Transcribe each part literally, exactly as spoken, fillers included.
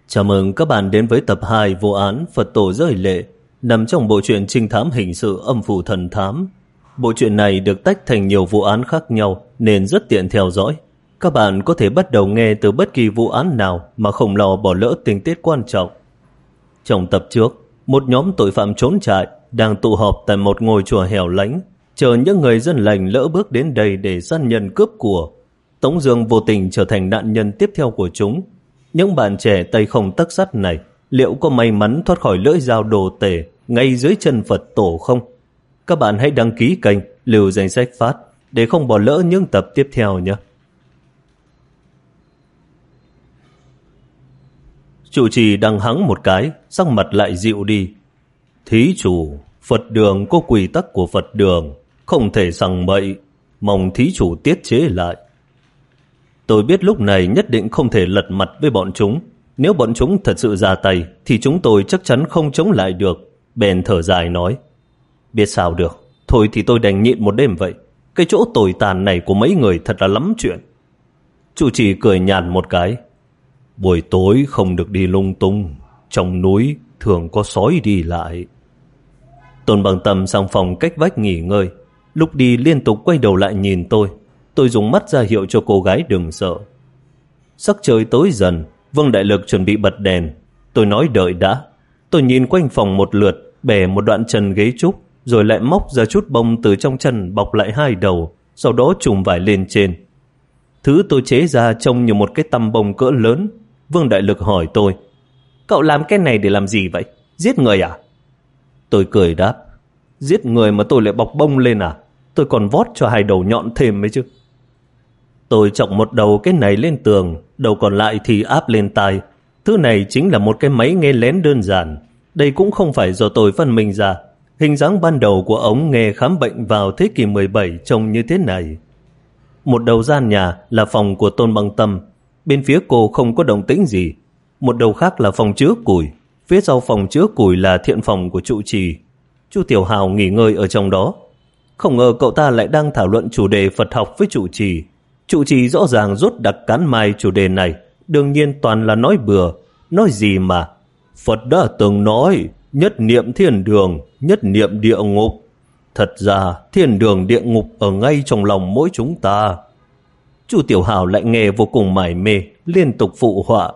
Chào mừng các bạn đến với tập hai Vô án Phật Tổ Rơi Lệ, nằm trong bộ truyện trinh thám hình sự Âm Phủ Thần Thám. Bộ truyện này được tách thành nhiều vụ án khác nhau nên rất tiện theo dõi. Các bạn có thể bắt đầu nghe từ bất kỳ vụ án nào mà không lo bỏ lỡ tình tiết quan trọng. Trong tập trước, một nhóm tội phạm trốn trại đang tụ họp tại một ngôi chùa hẻo lánh, chờ những người dân lành lỡ bước đến đây để săn nhân cướp của. Tống Dương vô tình trở thành nạn nhân tiếp theo của chúng. Những bạn trẻ tay không tấc sắt này liệu có may mắn thoát khỏi lưỡi dao đồ tể ngay dưới chân Phật Tổ không? Các bạn hãy đăng ký kênh, lưu danh sách phát để không bỏ lỡ những tập tiếp theo nhé. Trụ trì đang hắng một cái, sắc mặt lại dịu đi. Thí chủ, Phật đường có quy tắc của Phật đường, không thể sằng bậy, mong thí chủ tiết chế lại. Tôi biết lúc này nhất định không thể lật mặt với bọn chúng. Nếu bọn chúng thật sự ra tay thì chúng tôi chắc chắn không chống lại được. Bèn thở dài nói, biết sao được, thôi thì tôi đành nhịn một đêm vậy. Cái chỗ tồi tàn này của mấy người thật là lắm chuyện. Chủ trì cười nhàn một cái. Buổi tối không được đi lung tung, trong núi thường có sói đi lại. Tôn Bằng Tâm sang phòng cách vách nghỉ ngơi. Lúc đi liên tục quay đầu lại nhìn tôi. Tôi dùng mắt ra hiệu cho cô gái đừng sợ. Sắc trời tối dần, Vương Đại Lực chuẩn bị bật đèn. Tôi nói đợi đã. Tôi nhìn quanh phòng một lượt, bẻ một đoạn chân ghế trúc, rồi lại móc ra chút bông từ trong chân bọc lại hai đầu, sau đó trùm vải lên trên. Thứ tôi chế ra trông như một cái tăm bông cỡ lớn. Vương Đại Lực hỏi tôi, cậu làm cái này để làm gì vậy? Giết người à? Tôi cười đáp, giết người mà tôi lại bọc bông lên à? Tôi còn vót cho hai đầu nhọn thêm ấy chứ. Tôi chọc một đầu cái này lên tường, đầu còn lại thì áp lên tai. Thứ này chính là một cái máy nghe lén đơn giản. Đây cũng không phải do tôi phát minh ra. Hình dáng ban đầu của ống nghe khám bệnh vào thế kỷ mười bảy trông như thế này. Một đầu gian nhà là phòng của Tôn Bằng Tâm. Bên phía cô không có động tĩnh gì. Một đầu khác là phòng chứa củi. Phía sau phòng chứa củi là thiện phòng của trụ trì. Chu Tiểu Hào nghỉ ngơi ở trong đó. Không ngờ cậu ta lại đang thảo luận chủ đề Phật học với trụ trì. Trụ trì rõ ràng rốt đặc cán mai chủ đề này. Đương nhiên toàn là nói bừa. Nói gì mà Phật đã từng nói nhất niệm thiên đường, nhất niệm địa ngục. Thật ra thiên đường địa ngục ở ngay trong lòng mỗi chúng ta. Chu Tiểu Hào lại nghe vô cùng mải mê, liên tục phụ họa.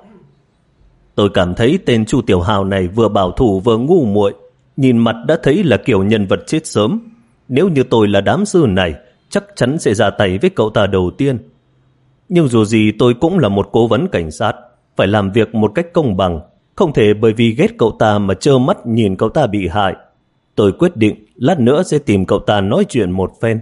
Tôi cảm thấy tên Chu Tiểu Hào này vừa bảo thủ vừa ngu muội. Nhìn mặt đã thấy là kiểu nhân vật chết sớm. Nếu như tôi là đám sư này, chắc chắn sẽ ra tay với cậu ta đầu tiên. Nhưng dù gì tôi cũng là một cố vấn cảnh sát, phải làm việc một cách công bằng, không thể bởi vì ghét cậu ta mà trơ mắt nhìn cậu ta bị hại. Tôi quyết định lát nữa sẽ tìm cậu ta nói chuyện một phen.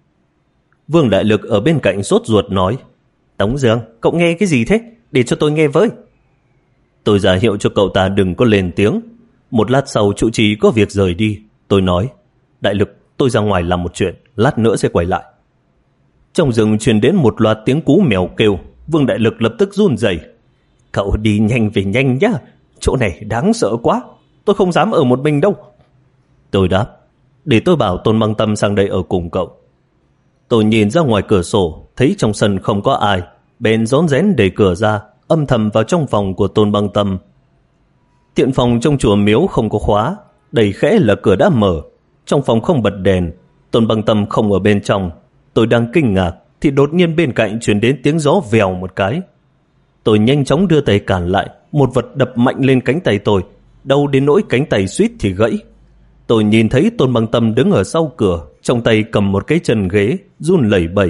Vương Đại Lực ở bên cạnh sốt ruột nói, Tống Dương, cậu nghe cái gì thế? Để cho tôi nghe với. Tôi ra hiệu cho cậu ta đừng có lên tiếng. Một lát sau trụ trì có việc rời đi. Tôi nói, Đại Lực, tôi ra ngoài làm một chuyện, lát nữa sẽ quay lại. Trong rừng truyền đến một loạt tiếng cú mèo kêu. Vương Đại Lực lập tức run rẩy. Cậu đi nhanh về nhanh nhá, chỗ này đáng sợ quá, tôi không dám ở một mình đâu. Tôi đáp, để tôi bảo Tôn Bằng Tâm sang đây ở cùng cậu. Tôi nhìn ra ngoài cửa sổ, thấy trong sân không có ai, bèn rón rén đẩy cửa ra, âm thầm vào trong phòng của Tôn Bằng Tâm. Tiện phòng trong chùa miếu không có khóa, đẩy khẽ là cửa đã mở. Trong phòng không bật đèn, Tôn Bằng Tâm không ở bên trong. Tôi đang kinh ngạc thì đột nhiên bên cạnh truyền đến tiếng gió vèo một cái. Tôi nhanh chóng đưa tay cản lại, một vật đập mạnh lên cánh tay tôi, đau đến nỗi cánh tay suýt thì gãy. Tôi nhìn thấy Tôn Bằng Tâm đứng ở sau cửa, trong tay cầm một cái chân ghế, run lẩy bẩy.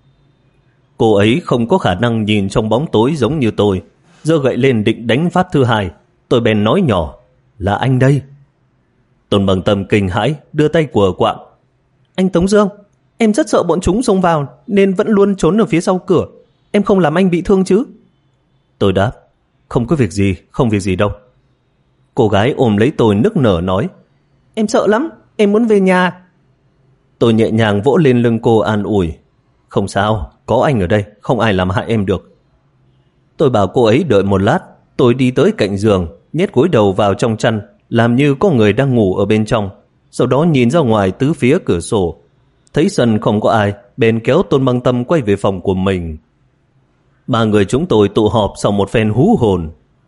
Cô ấy không có khả năng nhìn trong bóng tối giống như tôi, giơ gậy lên định đánh phát thứ hai. Tôi bèn nói nhỏ, là anh đây. Tôn Bằng Tâm kinh hãi, đưa tay của quạng. Anh Tống Dương, em rất sợ bọn chúng xông vào nên vẫn luôn trốn ở phía sau cửa. Em không làm anh bị thương chứ? Tôi đáp, không có việc gì, không việc gì đâu. Cô gái ôm lấy tôi nức nở nói, em sợ lắm, em muốn về nhà. Tôi nhẹ nhàng vỗ lên lưng cô an ủi, không sao, có anh ở đây, không ai làm hại em được. Tôi bảo cô ấy đợi một lát. Tôi đi tới cạnh giường, nhét gối đầu vào trong chăn, làm như có người đang ngủ ở bên trong. Sau đó nhìn ra ngoài tứ phía cửa sổ. Thấy sân không có ai, bèn kéo Tôn Bằng Tâm quay về phòng của mình. Ba người chúng tôi tụ họp sau một phen hú hồn.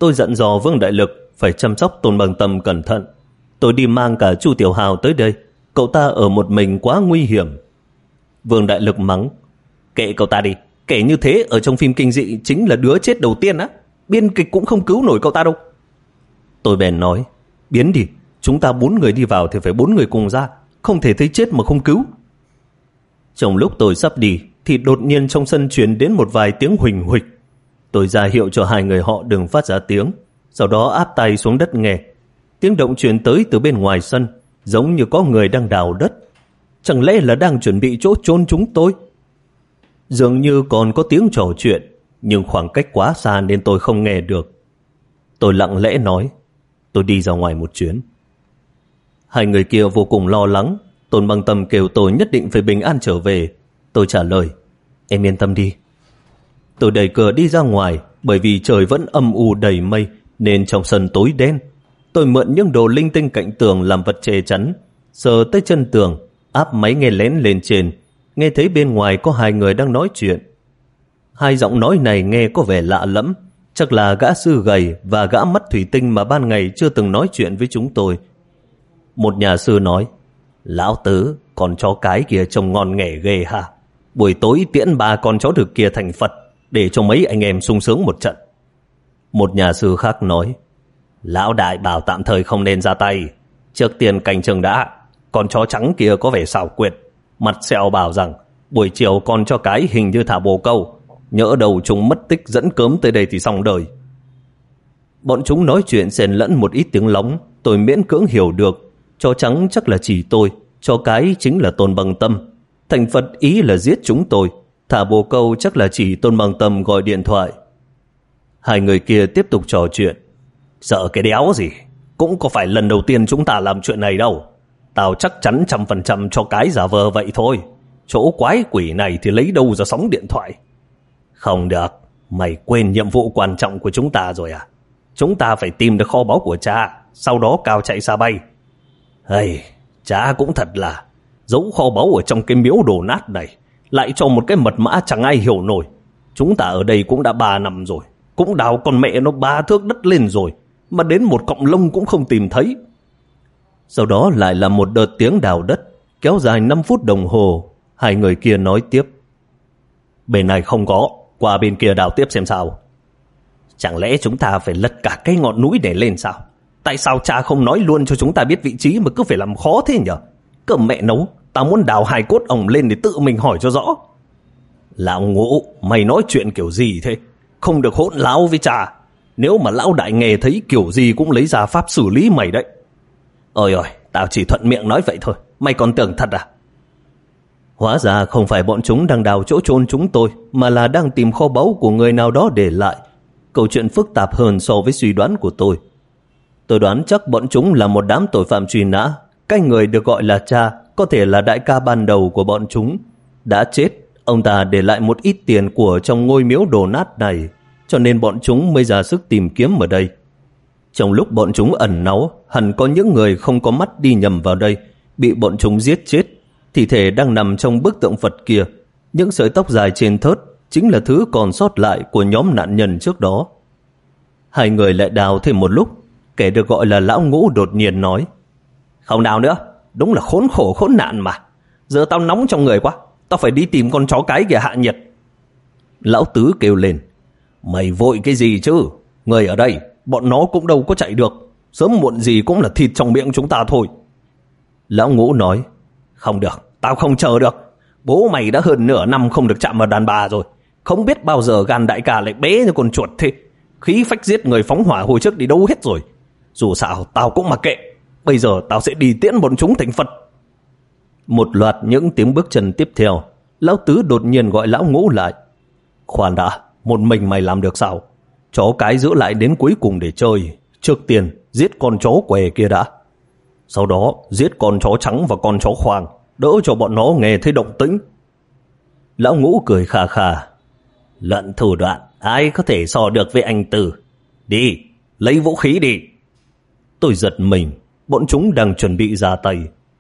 Tôi dặn dò Vương Đại Lực phải chăm sóc Tôn Bằng Tâm cẩn thận. Tôi đi mang cả Chu Tiểu Hào tới đây, cậu ta ở một mình quá nguy hiểm. Vương Đại Lực mắng, kệ cậu ta đi, kể như thế ở trong phim kinh dị chính là đứa chết đầu tiên á, biên kịch cũng không cứu nổi cậu ta đâu. Tôi bèn nói, biến đi, chúng ta bốn người đi vào thì phải bốn người cùng ra, không thể thấy chết mà không cứu. Trong lúc tôi sắp đi thì đột nhiên trong sân truyền đến một vài tiếng huỳnh huỵch. Tôi ra hiệu cho hai người họ đừng phát ra tiếng, sau đó áp tay xuống đất nghe. Tiếng động truyền tới từ bên ngoài sân, giống như có người đang đào đất. Chẳng lẽ là đang chuẩn bị chỗ chôn chúng tôi? Dường như còn có tiếng trò chuyện, nhưng khoảng cách quá xa nên tôi không nghe được. Tôi lặng lẽ nói, tôi đi ra ngoài một chuyến. Hai người kia vô cùng lo lắng. Tôn Bằng Tâm kêu tôi nhất định phải bình an trở về. Tôi trả lời, em yên tâm đi. Tôi đẩy cửa đi ra ngoài, bởi vì trời vẫn âm u đầy mây nên trong sân tối đen. Tôi mượn những đồ linh tinh cạnh tường làm vật che chắn, sờ tới chân tường, áp máy nghe lén lên trên, nghe thấy bên ngoài có hai người đang nói chuyện. Hai giọng nói này nghe có vẻ lạ lẫm, chắc là gã sư gầy và gã mắt thủy tinh mà ban ngày chưa từng nói chuyện với chúng tôi. Một nhà sư nói, lão tứ, con chó cái kia trông ngon nghẻ ghê hả? Buổi tối tiễn ba con chó đực kia thành Phật, để cho mấy anh em sung sướng một trận. Một nhà sư khác nói, lão đại bảo tạm thời không nên ra tay, trước tiên canh chừng đã. Con chó trắng kia có vẻ xảo quyệt, mặt sẹo bảo rằng buổi chiều con chó cái hình như thả bồ câu, nhỡ đầu chúng mất tích dẫn cớm tới đây thì xong đời. Bọn chúng nói chuyện xen lẫn một ít tiếng lóng, tôi miễn cưỡng hiểu được. Chó trắng chắc là chỉ tôi, chó cái chính là Tôn Bằng Tâm, thành Phật ý là giết chúng tôi, thả bồ câu chắc là chỉ Tôn Bằng Tâm gọi điện thoại. Hai người kia tiếp tục trò chuyện, sợ cái đéo gì, cũng có phải lần đầu tiên chúng ta làm chuyện này đâu. Tao chắc chắn trăm phần trăm cho cái giả vờ vậy thôi, chỗ quái quỷ này thì lấy đâu ra sóng điện thoại. Không được, mày quên nhiệm vụ quan trọng của chúng ta rồi à? Chúng ta phải tìm được kho báu của cha, sau đó cao chạy xa bay. Hey, cha cũng thật là giấu kho báu ở trong cái miếu đổ nát này, lại cho một cái mật mã chẳng ai hiểu nổi. Chúng ta ở đây cũng đã ba năm rồi, cũng đào con mẹ nó ba thước đất lên rồi, mà đến một cọng lông cũng không tìm thấy. Sau đó lại là một đợt tiếng đào đất, kéo dài năm phút đồng hồ. Hai người kia nói tiếp, bên này không có, qua bên kia đào tiếp xem sao. Chẳng lẽ chúng ta phải lật cả cái ngọn núi để lên sao? Tại sao cha không nói luôn cho chúng ta biết vị trí mà cứ phải làm khó thế nhở? Cờ mẹ nấu, tao muốn đào hai cốt ổng lên để tự mình hỏi cho rõ. Lão Ngũ, mày nói chuyện kiểu gì thế? Không được hỗn láo với cha. Nếu mà lão đại nghe thấy kiểu gì cũng lấy ra pháp xử lý mày đấy. Ôi ôi, tao chỉ thuận miệng nói vậy thôi, mày còn tưởng thật à? Hóa ra không phải bọn chúng đang đào chỗ chôn chúng tôi, mà là đang tìm kho báu của người nào đó để lại. Câu chuyện phức tạp hơn so với suy đoán của tôi. Tôi đoán chắc bọn chúng là một đám tội phạm truy nã. Cái người được gọi là cha có thể là đại ca ban đầu của bọn chúng. Đã chết, ông ta để lại một ít tiền của trong ngôi miếu đổ nát này, cho nên bọn chúng mới ra sức tìm kiếm ở đây. Trong lúc bọn chúng ẩn náu, hẳn có những người không có mắt đi nhầm vào đây, bị bọn chúng giết chết. Thi thể đang nằm trong bức tượng Phật kia. Những sợi tóc dài trên thớt chính là thứ còn sót lại của nhóm nạn nhân trước đó. Hai người lại đào thêm một lúc. Kẻ được gọi là Lão Ngũ đột nhiên nói, không đào nữa, đúng là khốn khổ khốn nạn mà. Giờ tao nóng trong người quá, tao phải đi tìm con chó cái kìa hạ nhiệt. Lão Tứ kêu lên, mày vội cái gì chứ? Người ở đây, bọn nó cũng đâu có chạy được, sớm muộn gì cũng là thịt trong miệng chúng ta thôi. Lão Ngũ nói, không được, tao không chờ được. Bố mày đã hơn nửa năm không được chạm vào đàn bà rồi, không biết bao giờ gan đại ca lại bé như con chuột thế. Khí phách giết người phóng hỏa hồi trước đi đâu hết rồi. Dù sao tao cũng mặc kệ, bây giờ tao sẽ đi tiễn bọn chúng thành Phật. Một loạt những tiếng bước chân tiếp theo, Lão Tứ đột nhiên gọi Lão Ngũ lại. Khoan đã, một mình mày làm được sao? Chó cái giữ lại đến cuối cùng để chơi. Trước tiên giết con chó què kia đã, sau đó giết con chó trắng và con chó khoang, đỡ cho bọn nó nghe thấy động tĩnh. Lão Ngũ cười khà khà, luận thủ đoạn ai có thể so được với anh Tư. Đi, lấy vũ khí đi. Tôi giật mình, bọn chúng đang chuẩn bị ra tay.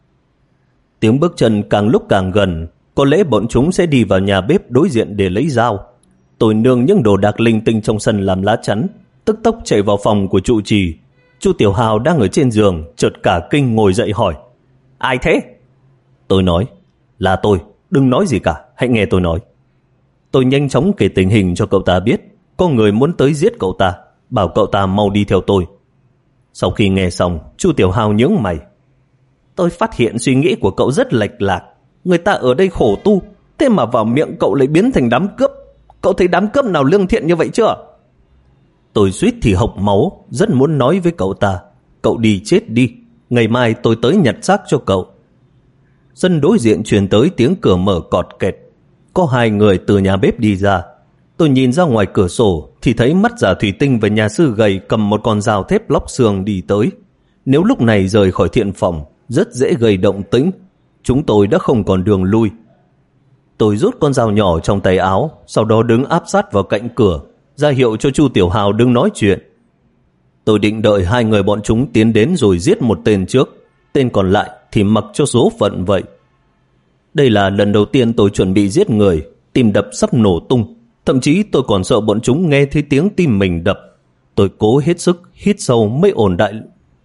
Tiếng bước chân càng lúc càng gần, có lẽ bọn chúng sẽ đi vào nhà bếp đối diện để lấy dao. Tôi nương những đồ đạc linh tinh trong sân làm lá chắn, tức tốc chạy vào phòng của trụ trì. Chu Tiểu Hào đang ở trên giường, chợt cả kinh ngồi dậy hỏi: Ai thế? Tôi nói: Là tôi, đừng nói gì cả, hãy nghe tôi nói. Tôi nhanh chóng kể tình hình cho cậu ta biết. Có người muốn tới giết cậu ta, bảo cậu ta mau đi theo tôi. Sau khi nghe xong, Chu Tiểu Hào nhướng mày: Tôi phát hiện suy nghĩ của cậu rất lệch lạc. Người ta ở đây khổ tu, thế mà vào miệng cậu lại biến thành đám cướp. Cậu thấy đám cướp nào lương thiện như vậy chưa? Tôi suýt thì hộc máu, rất muốn nói với cậu ta: Cậu đi chết đi, ngày mai tôi tới nhặt xác cho cậu. Sân đối diện truyền tới tiếng cửa mở cọt kẹt. Có hai người từ nhà bếp đi ra. Tôi nhìn ra ngoài cửa sổ thì thấy Mắt Giả Thủy Tinh và nhà sư gầy cầm một con dao thép lóc xương đi tới. Nếu lúc này rời khỏi thiện phòng, rất dễ gây động tĩnh. Chúng tôi đã không còn đường lui. Tôi rút con dao nhỏ trong tay áo, sau đó đứng áp sát vào cạnh cửa, ra hiệu cho Chu Tiểu Hào đừng nói chuyện. Tôi định đợi hai người bọn chúng tiến đến rồi giết một tên trước, tên còn lại thì mặc cho số phận vậy. Đây là lần đầu tiên tôi chuẩn bị giết người, tim đập sắp nổ tung. Thậm chí tôi còn sợ bọn chúng nghe thấy tiếng tim mình đập. Tôi cố hết sức hít sâu mới ổn đại.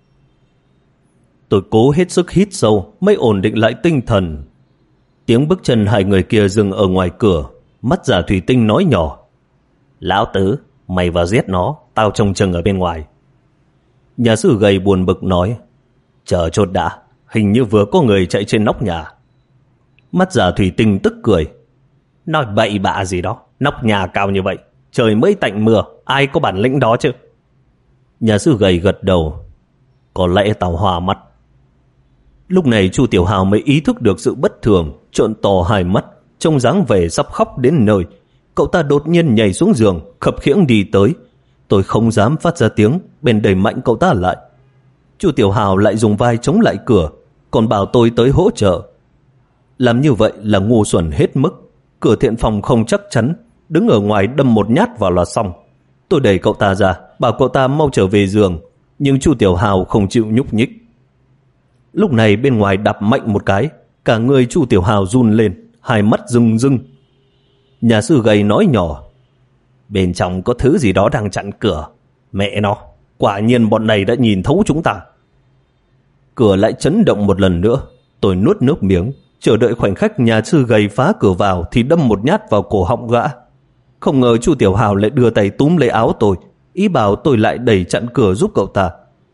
Tôi cố hết sức hít sâu mới ổn định lại tinh thần. Tiếng bước chân hai người kia dừng ở ngoài cửa. Mắt Giả Thủy Tinh nói nhỏ: Lão Tứ, mày vào giết nó, tao trông chừng ở bên ngoài. Nhà sư gầy buồn bực nói: Chờ chốt đã, hình như vừa có người chạy trên nóc nhà. Mắt Giả Thủy Tinh tức cười: Nói bậy bạ gì đó, nóc nhà cao như vậy, trời mới tạnh mưa, ai có bản lĩnh đó chứ? Nhà sư gầy gật đầu: Có lẽ tao hòa mắt. Lúc này Chu Tiểu Hào mới ý thức được sự bất thường, trợn to hai mắt, trông dáng vẻ sắp khóc đến nơi. Cậu ta đột nhiên nhảy xuống giường, khập khiễng đi tới. Tôi không dám phát ra tiếng, bèn đẩy mạnh cậu ta lại. Chu Tiểu Hào lại dùng vai chống lại cửa, còn bảo tôi tới hỗ trợ. Làm như vậy là ngu xuẩn hết mức. Cửa thiện phòng không chắc chắn, đứng ở ngoài đâm một nhát vào là xong. Tôi đẩy cậu ta ra, bảo cậu ta mau trở về giường, nhưng Chu Tiểu Hào không chịu nhúc nhích. Lúc này bên ngoài đạp mạnh một cái, cả người Chu Tiểu Hào run lên, hai mắt rưng rưng. Nhà sư gầy nói nhỏ: Bên trong có thứ gì đó đang chặn cửa. Mẹ nó, quả nhiên bọn này đã nhìn thấu chúng ta. Cửa lại chấn động một lần nữa. Tôi nuốt nước miếng, chờ đợi khoảnh khắc nhà sư gầy phá cửa vào thì đâm một nhát vào cổ họng gã. Không ngờ Chu Tiểu Hào lại đưa tay túm lấy áo tôi, ý bảo tôi lại đẩy chặn cửa giúp cậu ta.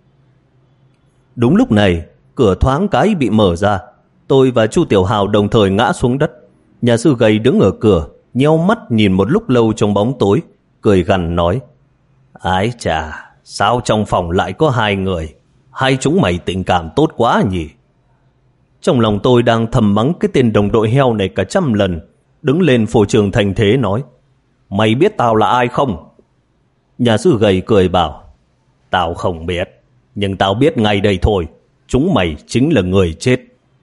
Đúng lúc này, cửa thoáng cái bị mở ra. Tôi và Chu Tiểu Hào đồng thời ngã xuống đất. Nhà sư gầy đứng ở cửa, nheo mắt nhìn một lúc lâu trong bóng tối, cười gằn nói: Ái chà, sao trong phòng lại có hai người? Hai chúng mày tình cảm tốt quá nhỉ? Trong lòng tôi đang thầm mắng cái tên đồng đội heo này cả trăm lần, đứng lên phô trương thành thế nói: Mày biết tao là ai không? Nhà sư gầy cười bảo: Tao không biết, nhưng tao biết ngay đây thôi, chúng mày chính là người chết.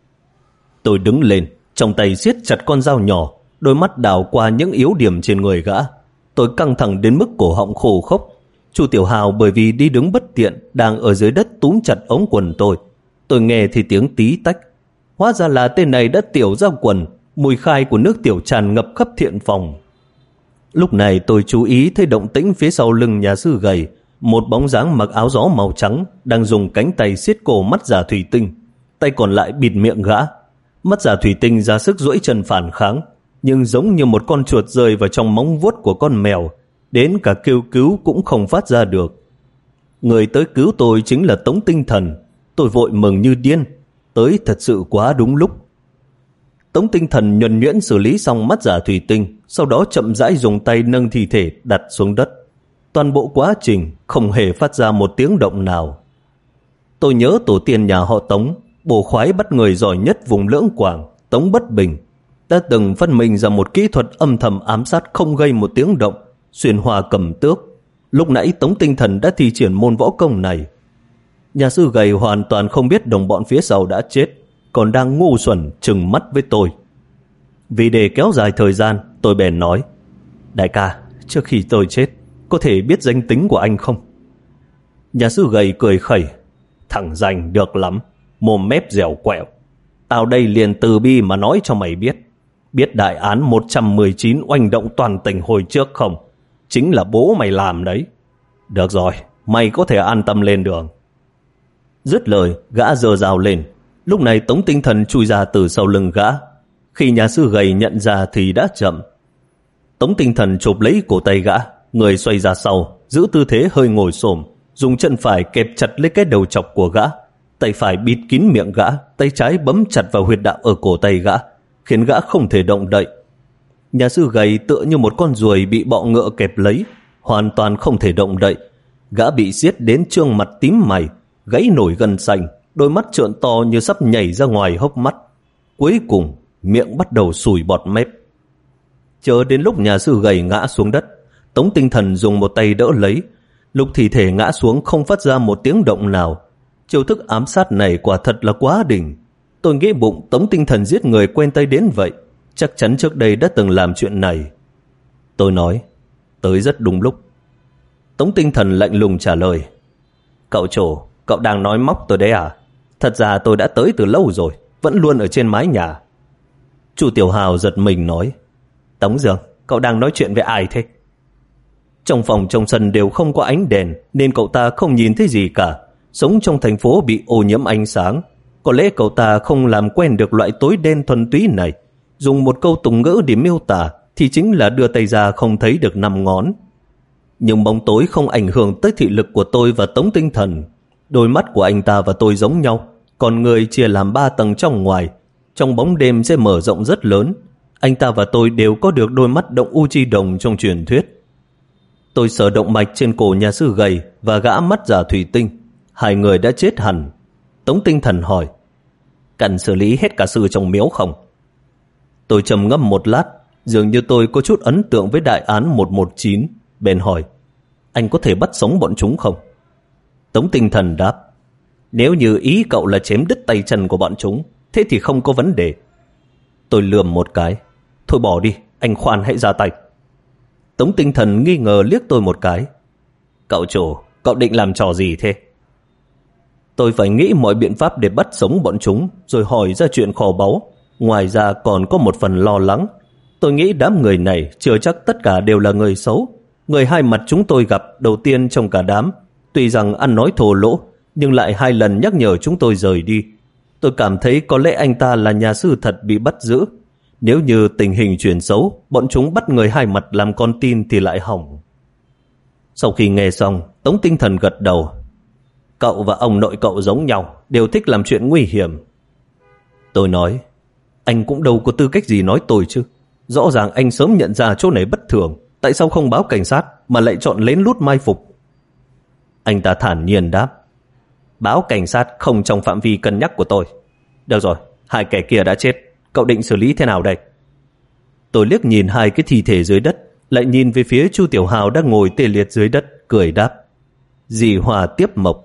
Tôi đứng lên, trong tay siết chặt con dao nhỏ, đôi mắt đảo qua những yếu điểm trên người gã. Tôi căng thẳng đến mức cổ họng khô khốc. Chu Tiểu Hào bởi vì đi đứng bất tiện, đang ở dưới đất túm chặt ống quần tôi. Tôi nghe thì tiếng tí tách. Hóa ra là tên này đã tiểu ra quần, mùi khai của nước tiểu tràn ngập khắp thiện phòng. Lúc này tôi chú ý thấy động tĩnh phía sau lưng nhà sư gầy. Một bóng dáng mặc áo gió màu trắng đang dùng cánh tay siết cổ Mắt Giả Thủy Tinh, tay còn lại bịt miệng gã. Mắt Giả Thủy Tinh ra sức duỗi chân phản kháng, nhưng giống như một con chuột rơi vào trong móng vuốt của con mèo, đến cả kêu cứu cũng không phát ra được. Người tới cứu tôi chính là Tống Tinh Thần. Tôi vội mừng như điên, tới thật sự quá đúng lúc. Tống Tinh Thần nhuần nhuyễn xử lý xong Mắt Giả Thủy Tinh, sau đó chậm rãi dùng tay nâng thi thể đặt xuống đất. Toàn bộ quá trình không hề phát ra một tiếng động nào. Tôi nhớ tổ tiên nhà họ Tống, bổ khoái bắt người giỏi nhất vùng Lưỡng Quảng, Tống Bất Bình, đã từng phát minh ra một kỹ thuật âm thầm ám sát không gây một tiếng động, xuyên hoa cầm tước. Lúc nãy Tống Tinh Thần đã thi triển môn võ công này. Nhà sư gầy hoàn toàn không biết đồng bọn phía sau đã chết, còn đang ngu xuẩn trừng mắt với tôi. Vì để kéo dài thời gian, tôi bèn nói: Đại ca, trước khi tôi chết, có thể biết danh tính của anh không? Nhà sư gầy cười khẩy: Thằng danh được lắm, mồm mép dẻo quẹo. Tao đây liền từ bi mà nói cho mày biết. Biết đại án một trăm mười chín oanh động toàn tỉnh hồi trước không? Chính là bố mày làm đấy. Được rồi, mày có thể an tâm lên đường. Dứt lời, gã giơ dao lên. Lúc này Tống Tinh Thần chui ra từ sau lưng gã. Khi nhà sư gầy nhận ra thì đã chậm. Tống Tinh Thần chộp lấy cổ tay gã, người xoay ra sau, giữ tư thế hơi ngồi xổm, dùng chân phải kẹp chặt lấy cái đầu chọc của gã, tay phải bịt kín miệng gã, tay trái bấm chặt vào huyệt đạo ở cổ tay gã, khiến gã không thể động đậy. Nhà sư gầy tựa như một con ruồi bị bọ ngựa kẹp lấy, hoàn toàn không thể động đậy. Gã bị siết đến trương mặt tím mày, gáy nổi gân xanh, đôi mắt trợn to như sắp nhảy ra ngoài hốc mắt. Cuối cùng, miệng bắt đầu sùi bọt mép. Chờ đến lúc nhà sư gầy ngã xuống đất, Tống Tinh Thần dùng một tay đỡ lấy. Lúc thi thể ngã xuống không phát ra một tiếng động nào. Chiêu thức ám sát này quả thật là quá đỉnh. Tôi nghĩ bụng Tống Tinh Thần giết người quen tay đến vậy, chắc chắn trước đây đã từng làm chuyện này. Tôi nói, tới rất đúng lúc. Tống Tinh Thần lạnh lùng trả lời, cậu chủ, cậu đang nói móc tôi đấy à? Thật ra tôi đã tới từ lâu rồi, vẫn luôn ở trên mái nhà. Chu Tiểu Hào giật mình nói, Tống Dương, cậu đang nói chuyện với ai thế? Trong phòng trong sân đều không có ánh đèn, nên cậu ta không nhìn thấy gì cả. Sống trong thành phố bị ô nhiễm ánh sáng, có lẽ cậu ta không làm quen được loại tối đen thuần túy này. Dùng một câu tục ngữ để miêu tả thì chính là đưa tay ra không thấy được năm ngón. Nhưng bóng tối không ảnh hưởng tới thị lực của tôi và Tống Tinh Thần. Đôi mắt của anh ta và tôi giống nhau, còn người chia làm ba tầng trong ngoài. Trong bóng đêm sẽ mở rộng rất lớn. Anh ta và tôi đều có được đôi mắt động u chi đồng trong truyền thuyết. Tôi sờ động mạch trên cổ nhà sư gầy và gã mắt giả thủy tinh. Hai người đã chết hẳn. Tống Tinh Thần hỏi, cần xử lý hết cả sư trong miếu không? Tôi trầm ngâm một lát, dường như tôi có chút ấn tượng với đại án một một chín, bèn hỏi, anh có thể bắt sống bọn chúng không? Tống Tinh Thần đáp, nếu như ý cậu là chém đứt tay chân của bọn chúng, thế thì không có vấn đề. Tôi lườm một cái, thôi bỏ đi, anh khoan hãy ra tay. Tống Tinh Thần nghi ngờ liếc tôi một cái, cậu chủ, cậu định làm trò gì thế? Tôi phải nghĩ mọi biện pháp để bắt sống bọn chúng, rồi hỏi ra chuyện kho báu. Ngoài ra còn có một phần lo lắng. Tôi nghĩ đám người này chưa chắc tất cả đều là người xấu. Người hai mặt chúng tôi gặp đầu tiên trong cả đám, tuy rằng ăn nói thô lỗ, nhưng lại hai lần nhắc nhở chúng tôi rời đi. Tôi cảm thấy có lẽ anh ta là nhà sư thật bị bắt giữ. Nếu như tình hình chuyển xấu, bọn chúng bắt người hai mặt làm con tin thì lại hỏng. Sau khi nghe xong, Tống Tinh Thần gật đầu. Cậu và ông nội cậu giống nhau, đều thích làm chuyện nguy hiểm. Tôi nói, anh cũng đâu có tư cách gì nói tôi chứ. Rõ ràng anh sớm nhận ra chỗ này bất thường, tại sao không báo cảnh sát mà lại chọn lén lút mai phục? Anh ta thản nhiên đáp, báo cảnh sát không trong phạm vi cân nhắc của tôi. Được rồi, hai kẻ kia đã chết, cậu định xử lý thế nào đây? Tôi liếc nhìn hai cái thi thể dưới đất, lại nhìn về phía Chu Tiểu Hào đang ngồi tê liệt dưới đất, cười đáp, dì Hòa tiếp mộc.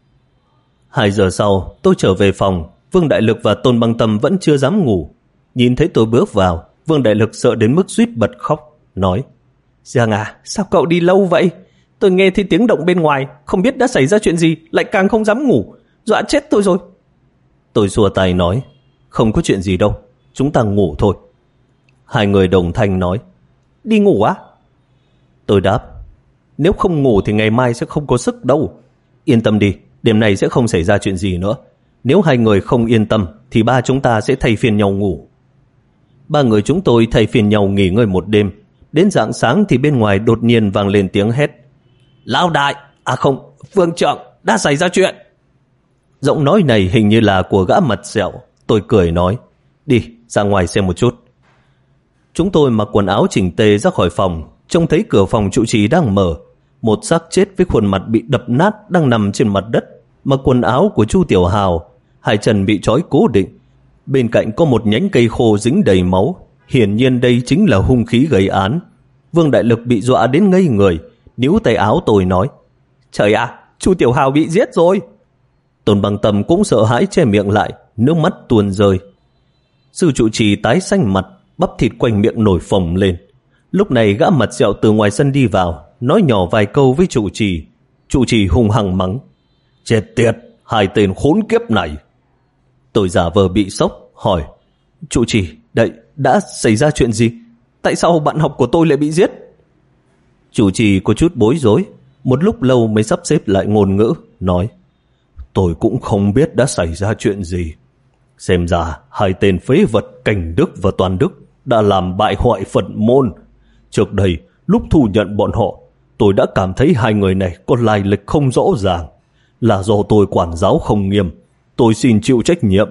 Hai giờ sau, tôi trở về phòng. Vương Đại Lực và Tôn Băng Tâm vẫn chưa dám ngủ. Nhìn thấy tôi bước vào, Vương Đại Lực sợ đến mức suýt bật khóc, nói, Giang à, sao cậu đi lâu vậy? Tôi nghe thấy tiếng động bên ngoài, không biết đã xảy ra chuyện gì, lại càng không dám ngủ, dọa chết tôi rồi. Tôi xua tay nói, không có chuyện gì đâu, chúng ta ngủ thôi. Hai người đồng thanh nói, đi ngủ á? Tôi đáp, nếu không ngủ thì ngày mai sẽ không có sức đâu. Yên tâm đi, đêm nay sẽ không xảy ra chuyện gì nữa. Nếu hai người không yên tâm thì ba chúng ta sẽ thay phiên nhau ngủ. Ba người chúng tôi thay phiên nhau nghỉ ngơi một đêm. Đến rạng sáng thì bên ngoài đột nhiên vang lên tiếng hét, Lão đại, à không, Vương Trọng, đã xảy ra chuyện. Giọng nói này hình như là của gã mặt sẹo. Tôi cười nói, đi ra ngoài xem một chút. Chúng tôi mặc quần áo chỉnh tề ra khỏi phòng, trông thấy cửa phòng trụ trì đang mở. Một xác chết với khuôn mặt bị đập nát đang nằm trên mặt đất, mặc quần áo của Chu Tiểu Hào, hai chân bị trói cố định. Bên cạnh có một nhánh cây khô dính đầy máu, hiển nhiên đây chính là hung khí gây án. Vương Đại Lực bị dọa đến ngây người, níu tay áo tôi nói, trời ạ, Chu Tiểu Hào bị giết rồi. Tôn Băng Tâm cũng sợ hãi che miệng lại, nước mắt tuôn rơi. Sư trụ trì tái xanh mặt, bắp thịt quanh miệng nổi phồng lên. Lúc này gã mặt sẹo từ ngoài sân đi vào, nói nhỏ vài câu với trụ trì. Trụ trì hung hăng mắng, chết tiệt, hai tên khốn kiếp này. Tôi giả vờ bị sốc, hỏi, trụ trì, đây, đã xảy ra chuyện gì? Tại sao bạn học của tôi lại bị giết? Trụ trì có chút bối rối, một lúc lâu mới sắp xếp lại ngôn ngữ, nói: Tôi cũng không biết đã xảy ra chuyện gì. Xem ra hai tên phế vật Cảnh Đức và Toàn Đức đã làm bại hoại Phật môn. Trước đây, lúc thu nhận bọn họ, tôi đã cảm thấy hai người này có lai lịch không rõ ràng. Là do tôi quản giáo không nghiêm. Tôi xin chịu trách nhiệm.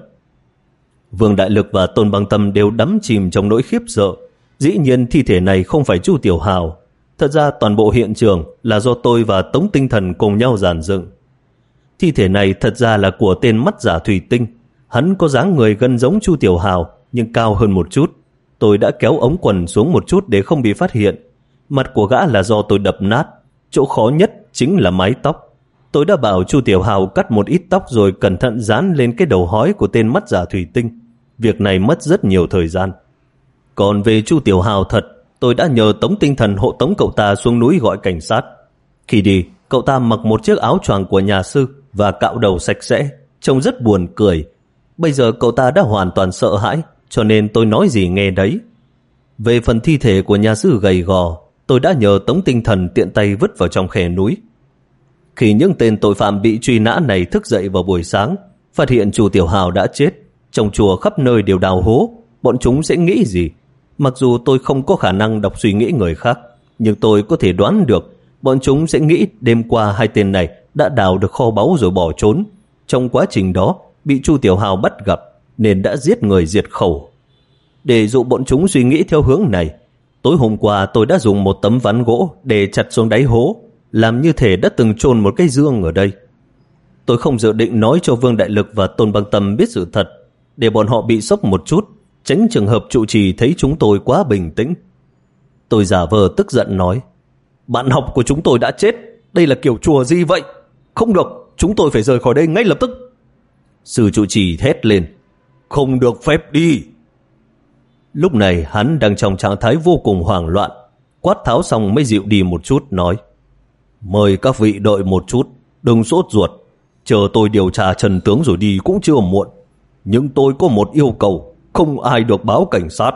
Vương Đại Lực và Tôn Băng Tâm đều đắm chìm trong nỗi khiếp sợ. Dĩ nhiên thi thể này không phải Chu Tiểu Hào. Thật ra toàn bộ hiện trường là do tôi và Tống Tinh Thần cùng nhau dàn dựng. Thi thể này thật ra là của tên mắt giả thủy tinh. Hắn có dáng người gần giống Chu Tiểu Hào nhưng cao hơn một chút. Tôi đã kéo ống quần xuống một chút để không bị phát hiện. Mặt của gã là do tôi đập nát. Chỗ khó nhất chính là mái tóc. Tôi đã bảo Chu Tiểu Hào cắt một ít tóc rồi cẩn thận dán lên cái đầu hói của tên mắt giả thủy tinh. Việc này mất rất nhiều thời gian. Còn về Chu Tiểu Hào thật, tôi đã nhờ Tống Tinh Thần hộ tống cậu ta xuống núi gọi cảnh sát. Khi đi, cậu ta mặc một chiếc áo choàng của nhà sư và cạo đầu sạch sẽ, trông rất buồn cười. Bây giờ cậu ta đã hoàn toàn sợ hãi, cho nên tôi nói gì nghe đấy. Về phần thi thể của nhà sư gầy gò, tôi đã nhờ Tống Tinh Thần tiện tay vứt vào trong khe núi. Khi những tên tội phạm bị truy nã này thức dậy vào buổi sáng, phát hiện Chu Tiểu Hào đã chết, trong chùa khắp nơi đều đào hố, bọn chúng sẽ nghĩ gì? Mặc dù tôi không có khả năng đọc suy nghĩ người khác, nhưng tôi có thể đoán được bọn chúng sẽ nghĩ đêm qua hai tên này đã đào được kho báu rồi bỏ trốn. Trong quá trình đó bị Chu Tiểu Hào bắt gặp nên đã giết người diệt khẩu. Để dụ bọn chúng suy nghĩ theo hướng này, tối hôm qua tôi đã dùng một tấm ván gỗ để chặt xuống đáy hố, làm như thể đã từng chôn một cái dương ở đây. Tôi không dự định nói cho Vương Đại Lực và Tôn Băng Tâm biết sự thật, để bọn họ bị sốc một chút, tránh trường hợp trụ trì thấy chúng tôi quá bình tĩnh. Tôi giả vờ tức giận nói: Bạn học của chúng tôi đã chết, đây là kiểu chùa gì vậy? Không được, chúng tôi phải rời khỏi đây ngay lập tức. Sư trụ trì thét lên: Không được phép đi. Lúc này hắn đang trong trạng thái vô cùng hoảng loạn, quát tháo xong mới dịu đi một chút, nói: Mời các vị đợi một chút, đừng sốt ruột, chờ tôi điều tra trần tướng rồi đi cũng chưa muộn. Nhưng tôi có một yêu cầu, không ai được báo cảnh sát.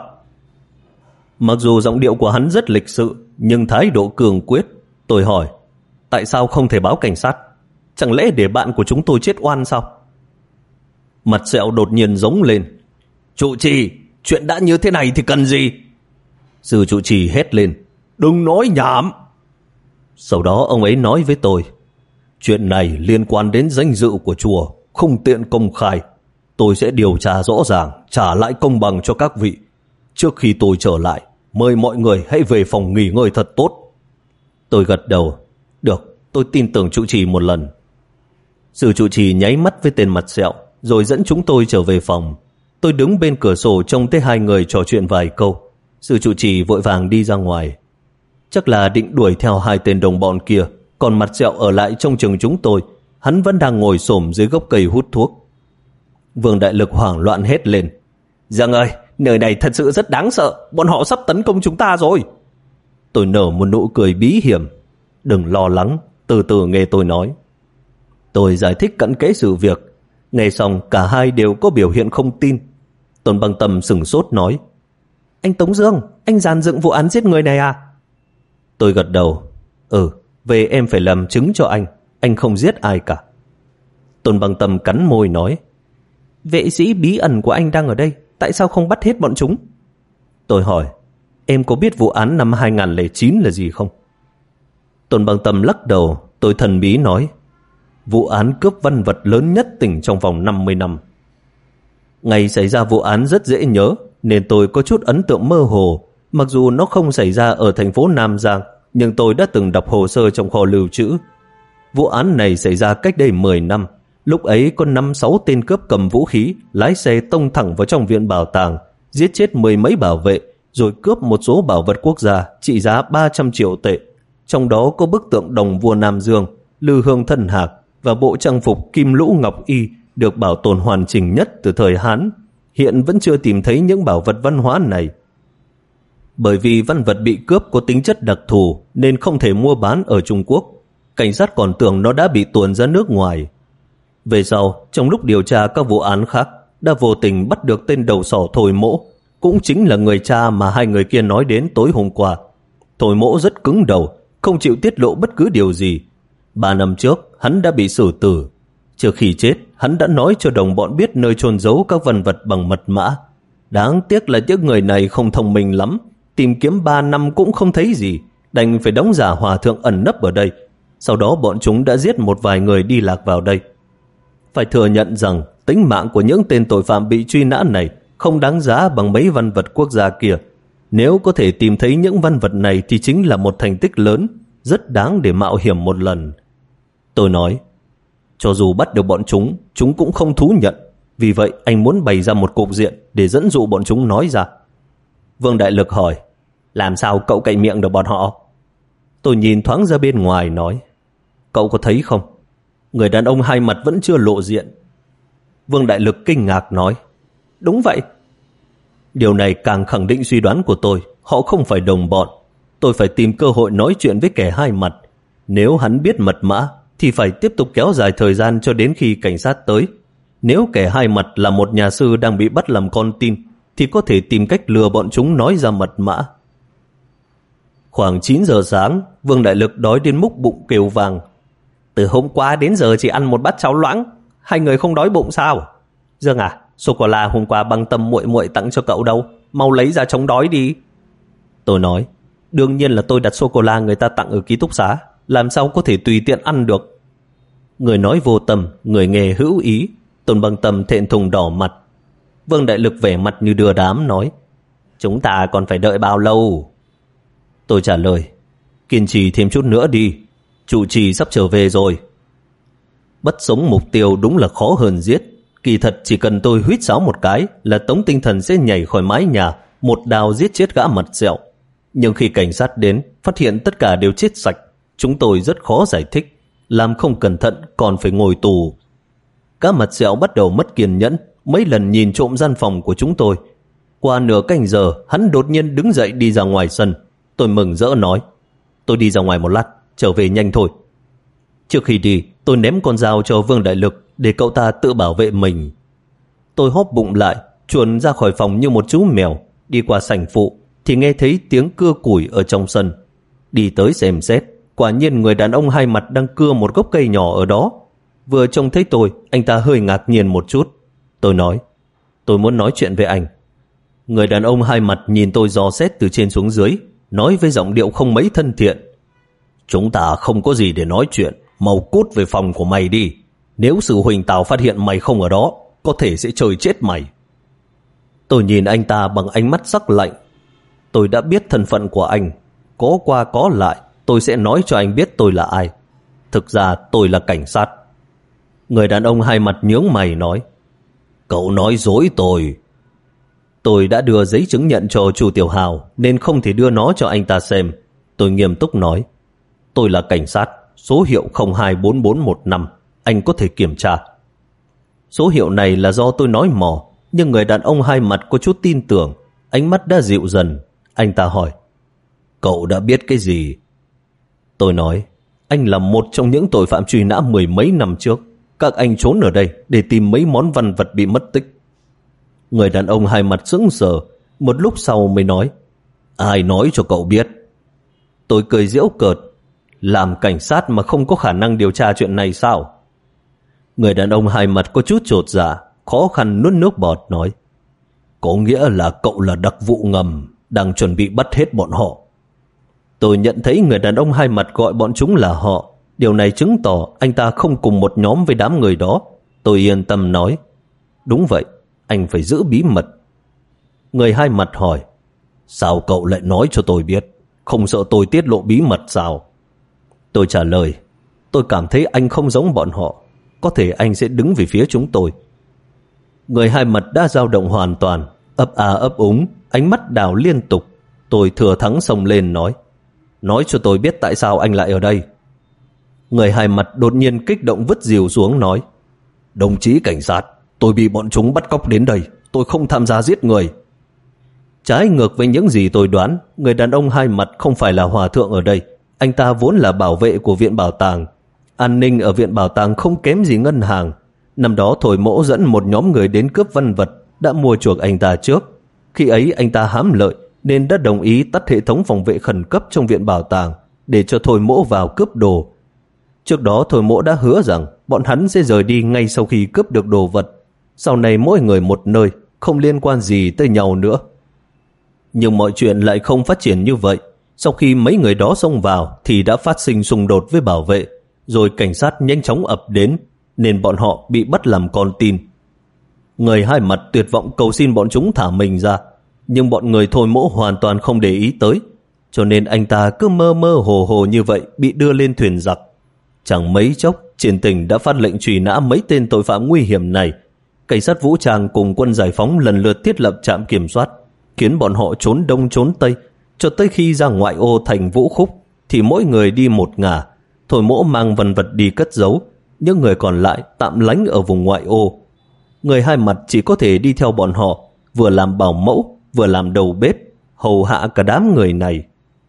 Mặc dù giọng điệu của hắn rất lịch sự, nhưng thái độ cường quyết. Tôi hỏi: Tại sao không thể báo cảnh sát? Chẳng lẽ để bạn của chúng tôi chết oan sao? Mặt sẹo đột nhiên giống lên: Trụ trì, chuyện đã như thế này thì cần gì? Sư trụ trì hét lên: Đừng nói nhảm. Sau đó ông ấy nói với tôi: Chuyện này liên quan đến danh dự của chùa, không tiện công khai. Tôi sẽ điều tra rõ ràng, trả lại công bằng cho các vị. Trước khi tôi trở lại, mời mọi người hãy về phòng nghỉ ngơi thật tốt. Tôi gật đầu: Được, tôi tin tưởng trụ trì một lần. Sư trụ trì nháy mắt với tên mặt sẹo, rồi dẫn chúng tôi trở về phòng. Tôi đứng bên cửa sổ trông thấy hai người trò chuyện vài câu. Sư trụ trì vội vàng đi ra ngoài. Chắc là định đuổi theo hai tên đồng bọn kia, còn mặt sẹo ở lại trong chừng chúng tôi. Hắn vẫn đang ngồi xổm dưới gốc cây hút thuốc. Vương Đại Lực hoảng loạn hét lên: Giang ơi, nơi này thật sự rất đáng sợ, bọn họ sắp tấn công chúng ta rồi. Tôi nở một nụ cười bí hiểm: Đừng lo lắng, từ từ nghe tôi nói. Tôi giải thích cặn kẽ sự việc. Nghe xong cả hai đều có biểu hiện không tin. Tôn Băng Tâm sửng sốt nói: Anh Tống Dương, anh dàn dựng vụ án giết người này à? Tôi gật đầu: Ừ, về em phải làm chứng cho anh, anh không giết ai cả. Tôn Băng Tâm cắn môi nói: Vệ sĩ bí ẩn của anh đang ở đây, tại sao không bắt hết bọn chúng? Tôi hỏi: Em có biết vụ án năm hai không không chín là gì không? Tôn Băng Tâm lắc đầu. Tôi thần bí nói: Vụ án cướp văn vật lớn nhất tỉnh trong vòng năm mươi năm. Ngày xảy ra vụ án rất dễ nhớ, nên tôi có chút ấn tượng mơ hồ. Mặc dù nó không xảy ra ở thành phố Nam Giang, nhưng tôi đã từng đọc hồ sơ trong kho lưu trữ. Vụ án này xảy ra cách đây mười năm. Lúc ấy có năm sáu tên cướp cầm vũ khí, lái xe tông thẳng vào trong viện bảo tàng, giết chết mười mấy bảo vệ, rồi cướp một số bảo vật quốc gia trị giá ba trăm triệu tệ. Trong đó có bức tượng đồng vua Nam Dương, lư hương thân hạc và bộ trang phục kim lũ ngọc y được bảo tồn hoàn chỉnh nhất từ thời Hán. Hiện vẫn chưa tìm thấy những bảo vật văn hóa này. Bởi vì văn vật bị cướp có tính chất đặc thù nên không thể mua bán ở Trung Quốc. Cảnh sát còn tưởng nó đã bị tuồn ra nước ngoài. Về sau, trong lúc điều tra các vụ án khác, đã vô tình bắt được tên đầu sỏ Thôi Mỗ, cũng chính là người cha mà hai người kia nói đến tối hôm qua. Thôi Mỗ rất cứng đầu, không chịu tiết lộ bất cứ điều gì, Ba năm trước, hắn đã bị xử tử. Trước khi chết, hắn đã nói cho đồng bọn biết nơi chôn giấu các văn vật bằng mật mã. Đáng tiếc là những người này không thông minh lắm, tìm kiếm ba năm cũng không thấy gì, đành phải đóng giả hòa thượng ẩn nấp ở đây. Sau đó bọn chúng đã giết một vài người đi lạc vào đây. Phải thừa nhận rằng tính mạng của những tên tội phạm bị truy nã này không đáng giá bằng mấy văn vật quốc gia kia. Nếu có thể tìm thấy những văn vật này thì chính là một thành tích lớn, rất đáng để mạo hiểm một lần. Tôi nói, cho dù bắt được bọn chúng, chúng cũng không thú nhận. Vì vậy anh muốn bày ra một cục diện để dẫn dụ bọn chúng nói ra. Vương Đại Lực hỏi, làm sao cậu cậy miệng được bọn họ? Tôi nhìn thoáng ra bên ngoài nói, cậu có thấy không? Người đàn ông hai mặt vẫn chưa lộ diện. Vương Đại Lực kinh ngạc nói, đúng vậy. Điều này càng khẳng định suy đoán của tôi, họ không phải đồng bọn. Tôi phải tìm cơ hội nói chuyện với kẻ hai mặt. Nếu hắn biết mật mã thì phải tiếp tục kéo dài thời gian cho đến khi cảnh sát tới. Nếu kẻ hai mặt là một nhà sư đang bị bắt làm con tin thì có thể tìm cách lừa bọn chúng nói ra mật mã. Khoảng chín giờ sáng, Vương Đại Lực đói đến múc bụng kêu vang. Từ hôm qua đến giờ chỉ ăn một bát cháo loãng, hai người không đói bụng sao? Dương à, sô-cô-la hôm qua băng tâm muội muội tặng cho cậu đâu, mau lấy ra chống đói đi. Tôi nói, đương nhiên là tôi đặt sô-cô-la người ta tặng ở ký túc xá, làm sao có thể tùy tiện ăn được. Người nói vô tâm, người nghe hữu ý. Tôn Băng Tâm thẹn thùng đỏ mặt. Vương Đại Lực vẻ mặt như đưa đám nói, chúng ta còn phải đợi bao lâu? Tôi trả lời, kiên trì thêm chút nữa đi, trụ trì sắp trở về rồi. Bắt sống mục tiêu đúng là khó hơn giết. Kỳ thật chỉ cần tôi huýt sáo một cái là Tống Tinh Thần sẽ nhảy khỏi mái nhà, một đao giết chết gã mặt sẹo. Nhưng khi cảnh sát đến, phát hiện tất cả đều chết sạch, chúng tôi rất khó giải thích, làm không cẩn thận còn phải ngồi tù. Gã mặt sẹo bắt đầu mất kiên nhẫn, mấy lần nhìn trộm gian phòng của chúng tôi. Qua nửa canh giờ, hắn đột nhiên đứng dậy đi ra ngoài sân. Tôi mừng rỡ nói, tôi đi ra ngoài một lát, trở về nhanh thôi. Trước khi đi, tôi ném con dao cho Vương Đại Lực để cậu ta tự bảo vệ mình. Tôi hóp bụng lại, chuồn ra khỏi phòng như một chú mèo, đi qua sảnh phụ thì nghe thấy tiếng cưa củi ở trong sân. Đi tới xem xét, quả nhiên người đàn ông hai mặt đang cưa một gốc cây nhỏ ở đó. Vừa trông thấy tôi, anh ta hơi ngạc nhiên một chút. Tôi nói, tôi muốn nói chuyện với anh. Người đàn ông hai mặt nhìn tôi dò xét từ trên xuống dưới, nói với giọng điệu không mấy thân thiện, chúng ta không có gì để nói chuyện, mau cút về phòng của mày đi. Nếu sư huynh tao phát hiện mày không ở đó, có thể sẽ chơi chết mày. Tôi nhìn anh ta bằng ánh mắt sắc lạnh. Tôi đã biết thân phận của anh, có qua có lại, tôi sẽ nói cho anh biết tôi là ai. Thực ra tôi là cảnh sát. Người đàn ông hai mặt nhướng mày nói, cậu nói dối tôi. Tôi đã đưa giấy chứng nhận cho Chu Tiểu Hào nên không thể đưa nó cho anh ta xem. Tôi nghiêm túc nói, tôi là cảnh sát, số hiệu không hai bốn bốn một năm, anh có thể kiểm tra. Số hiệu này là do tôi nói mò, nhưng người đàn ông hai mặt có chút tin tưởng, ánh mắt đã dịu dần. Anh ta hỏi, cậu đã biết cái gì? Tôi nói, anh là một trong những tội phạm truy nã mười mấy năm trước. Các anh trốn ở đây để tìm mấy món văn vật bị mất tích. Người đàn ông hai mặt sững sờ, một lúc sau mới nói, ai nói cho cậu biết? Tôi cười giễu cợt, làm cảnh sát mà không có khả năng điều tra chuyện này sao? Người đàn ông hai mặt có chút chột dạ, khó khăn nuốt nước bọt nói, có nghĩa là cậu là đặc vụ ngầm, đang chuẩn bị bắt hết bọn họ. Tôi nhận thấy người đàn ông hai mặt gọi bọn chúng là họ. Điều này chứng tỏ anh ta không cùng một nhóm với đám người đó. Tôi yên tâm nói, đúng vậy, anh phải giữ bí mật. Người hai mặt hỏi, sao cậu lại nói cho tôi biết? Không sợ tôi tiết lộ bí mật sao? Tôi trả lời, tôi cảm thấy anh không giống bọn họ, có thể anh sẽ đứng về phía chúng tôi. Người hai mặt đã dao động hoàn toàn, ấp a ấp úng, ánh mắt đảo liên tục. Tôi thừa thắng xông lên nói, nói cho tôi biết tại sao anh lại ở đây. Người hai mặt đột nhiên kích động vứt rìu xuống nói, đồng chí cảnh sát, tôi bị bọn chúng bắt cóc đến đây, tôi không tham gia giết người. Trái ngược với những gì tôi đoán, người đàn ông hai mặt không phải là hòa thượng ở đây. Anh ta vốn là bảo vệ của viện bảo tàng. An ninh ở viện bảo tàng không kém gì ngân hàng. Năm đó Thổi Mỗ dẫn một nhóm người đến cướp văn vật, đã mua chuộc anh ta trước. Khi ấy anh ta hám lợi nên đã đồng ý tắt hệ thống phòng vệ khẩn cấp trong viện bảo tàng để cho Thổi Mỗ vào cướp đồ. Trước đó Thôi Mỗ đã hứa rằng bọn hắn sẽ rời đi ngay sau khi cướp được đồ vật. Sau này mỗi người một nơi, không liên quan gì tới nhau nữa. Nhưng mọi chuyện lại không phát triển như vậy. Sau khi mấy người đó xông vào thì đã phát sinh xung đột với bảo vệ, rồi cảnh sát nhanh chóng ập đến, nên bọn họ bị bắt làm con tin. Người Hai Mặt tuyệt vọng cầu xin bọn chúng thả mình ra, nhưng bọn người Thôi Mỗ hoàn toàn không để ý tới, cho nên anh ta cứ mơ mơ hồ hồ như vậy bị đưa lên thuyền giặc. Chẳng mấy chốc, trên tỉnh đã phát lệnh truy nã mấy tên tội phạm nguy hiểm này. Cảnh sát vũ trang cùng quân giải phóng lần lượt thiết lập trạm kiểm soát, khiến bọn họ trốn đông trốn tây, cho tới khi ra ngoại ô thành Vũ Khúc thì mỗi người đi một ngả. Thôi Mỗ mang vân vật đi cất giấu, những người còn lại tạm lánh ở vùng ngoại ô. Người Hai Mặt chỉ có thể đi theo bọn họ, vừa làm bảo mẫu, vừa làm đầu bếp, hầu hạ cả đám người này.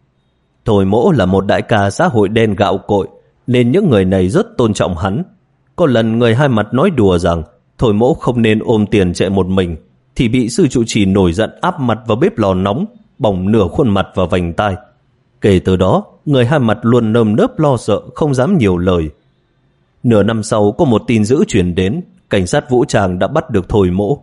Thôi Mỗ là một đại ca xã hội đen gạo cội, nên những người này rất tôn trọng hắn. Có lần Người Hai Mặt nói đùa rằng Thôi Mỗ không nên ôm tiền chạy một mình, thì bị sư trụ trì nổi giận áp mặt vào bếp lò nóng, bỏng nửa khuôn mặt và vành tai. Kể từ đó, Người Hai Mặt luôn nơm nớp lo sợ, không dám nhiều lời. Nửa năm sau có một tin dữ truyền đến, cảnh sát vũ trang đã bắt được Thôi Mỗ.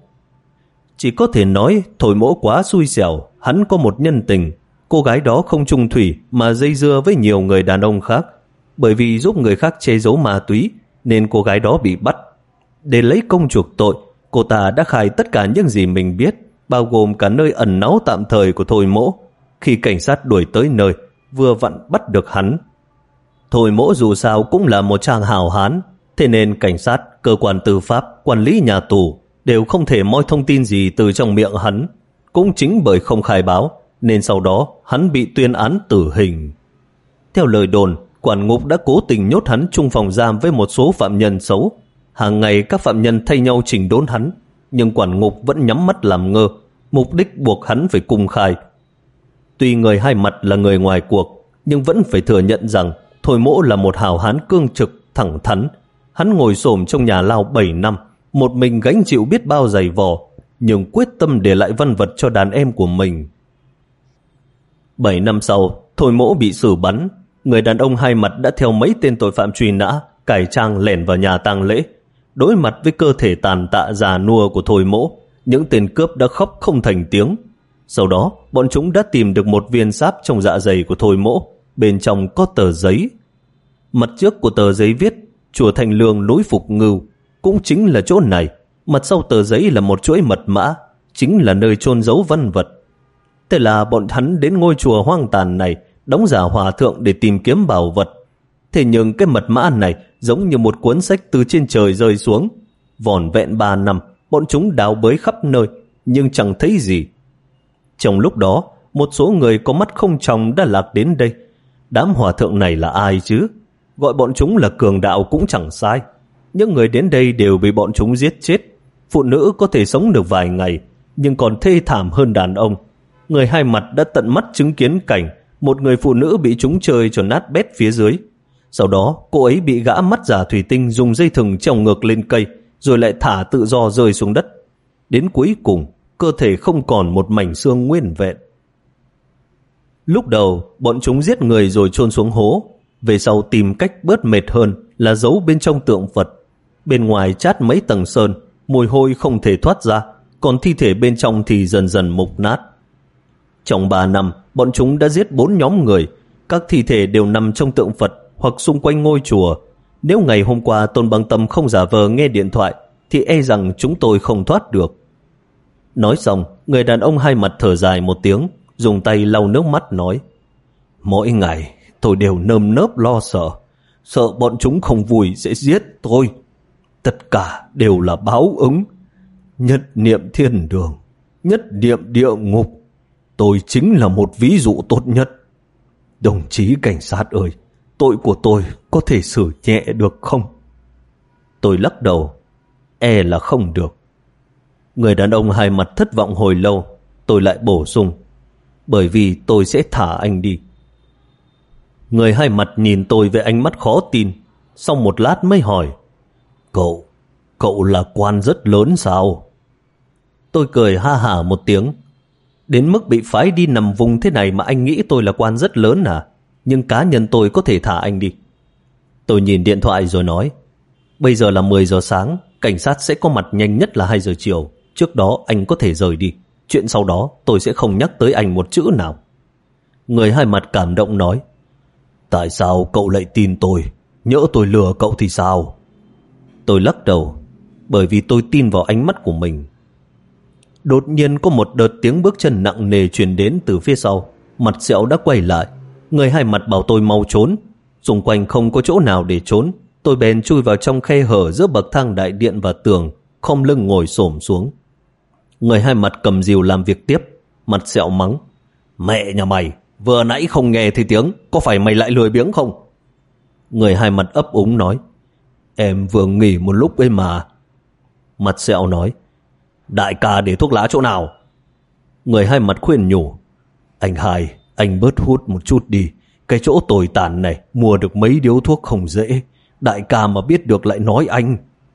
Chỉ có thể nói Thôi Mỗ quá xui xẻo, hắn có một nhân tình. Cô gái đó không chung thủy mà dây dưa với nhiều người đàn ông khác. Bởi vì giúp người khác che giấu ma túy nên cô gái đó bị bắt. Để lấy công chuộc tội, cô ta đã khai tất cả những gì mình biết, bao gồm cả nơi ẩn náu tạm thời của Thôi Mỗ. Khi cảnh sát đuổi tới nơi, vừa vặn bắt được hắn. Thôi Mỗ dù sao cũng là một chàng hào hán, thế nên cảnh sát, cơ quan tư pháp, quản lý nhà tù đều không thể moi thông tin gì từ trong miệng hắn. Cũng chính bởi không khai báo nên sau đó hắn bị tuyên án tử hình. Theo lời đồn, quản ngục đã cố tình nhốt hắn chung phòng giam với một số phạm nhân xấu. Hàng ngày các phạm nhân thay nhau chỉnh đốn hắn, nhưng quản ngục vẫn nhắm mắt làm ngơ, mục đích buộc hắn phải cung khai. Tuy Người Hai Mặt là người ngoài cuộc, nhưng vẫn phải thừa nhận rằng Thôi Mỗ là một hào hán cương trực, thẳng thắn. Hắn ngồi xổm trong nhà lao bảy năm, một mình gánh chịu biết bao giày vò, nhưng quyết tâm để lại văn vật cho đàn em của mình. Bảy năm sau, Thôi Mỗ bị xử bắn. Người đàn ông Hai Mặt đã theo mấy tên tội phạm truy nã, cải trang lẻn vào nhà tang lễ. Đối mặt với cơ thể tàn tạ già nua của Thôi Mỗ, những tên cướp đã khóc không thành tiếng. Sau đó, bọn chúng đã tìm được một viên sáp trong dạ dày của Thôi Mỗ, bên trong có tờ giấy. Mặt trước của tờ giấy viết Chùa Thành Lương núi Phục Ngưu, cũng chính là chỗ này. Mặt sau tờ giấy là một chuỗi mật mã, chính là nơi chôn giấu văn vật. Thế là bọn hắn đến ngôi chùa hoang tàn này, đóng giả hòa thượng để tìm kiếm bảo vật. Thế nhưng cái mật mã này giống như một cuốn sách từ trên trời rơi xuống. Vỏn vẹn ba năm, bọn chúng đào bới khắp nơi, nhưng chẳng thấy gì. Trong lúc đó, một số người có mắt không tròng đã lạc đến đây. Đám hòa thượng này là ai chứ? Gọi bọn chúng là cường đạo cũng chẳng sai. Những người đến đây đều bị bọn chúng giết chết. Phụ nữ có thể sống được vài ngày, nhưng còn thê thảm hơn đàn ông. Người Hai Mặt đã tận mắt chứng kiến cảnh một người phụ nữ bị chúng chơi cho nát bét phía dưới. Sau đó cô ấy bị gã mắt giả thủy tinh dùng dây thừng treo ngược lên cây, rồi lại thả tự do rơi xuống đất. Đến cuối cùng, cơ thể không còn một mảnh xương nguyên vẹn. Lúc đầu, bọn chúng giết người rồi chôn xuống hố. Về sau tìm cách bớt mệt hơn là giấu bên trong tượng Phật. Bên ngoài chát mấy tầng sơn, mùi hôi không thể thoát ra, còn thi thể bên trong thì dần dần mục nát. Trong ba năm, bọn chúng đã giết bốn nhóm người. Các thi thể đều nằm trong tượng Phật hoặc xung quanh ngôi chùa. Nếu ngày hôm qua Tôn Băng Tâm không giả vờ nghe điện thoại, thì e rằng chúng tôi không thoát được. Nói xong, người đàn ông Hai Mặt thở dài một tiếng, dùng tay lau nước mắt nói: Mỗi ngày tôi đều nơm nớp lo sợ, sợ bọn chúng không vui sẽ giết tôi. Tất cả đều là báo ứng. Nhất niệm thiên đường, nhất niệm địa ngục. Tôi chính là một ví dụ tốt nhất. Đồng chí cảnh sát ơi, tội của tôi có thể xử nhẹ được không? Tôi lắc đầu, e là không được. Người đàn ông Hai Mặt thất vọng hồi lâu. Tôi lại bổ sung, bởi vì tôi sẽ thả anh đi. Người Hai Mặt nhìn tôi với ánh mắt khó tin. Sau một lát mới hỏi, Cậu, cậu là quan rất lớn sao? Tôi cười ha hả một tiếng. Đến mức bị phái đi nằm vùng thế này mà anh nghĩ tôi là quan rất lớn à? Nhưng cá nhân tôi có thể thả anh đi. Tôi nhìn điện thoại rồi nói, bây giờ là mười giờ sáng, cảnh sát sẽ có mặt nhanh nhất là hai giờ chiều. Trước đó anh có thể rời đi. Chuyện sau đó tôi sẽ không nhắc tới anh một chữ nào. Người hai mặt cảm động nói, tại sao cậu lại tin tôi? Nhỡ tôi lừa cậu thì sao? Tôi lắc đầu, bởi vì tôi tin vào ánh mắt của mình. Đột nhiên có một đợt tiếng bước chân nặng nề truyền đến từ phía sau. Mặt sẹo đã quay lại. Người hai mặt bảo tôi mau trốn. Xung quanh không có chỗ nào để trốn. Tôi bèn chui vào trong khe hở giữa bậc thang đại điện và tường, khom lưng ngồi xổm xuống. Người hai mặt cầm rìu làm việc tiếp. Mặt sẹo mắng, mẹ nhà mày, vừa nãy không nghe thấy tiếng, có phải mày lại lười biếng không? Người hai mặt ấp úng nói, em vừa nghỉ một lúc ấy mà. Mặt sẹo nói, đại ca để thuốc lá chỗ nào? Người hai mặt khuyên nhủ, anh hai, anh bớt hút một chút đi. Cái chỗ tồi tàn này mua được mấy điếu thuốc không dễ. Đại ca mà biết được lại nói anh.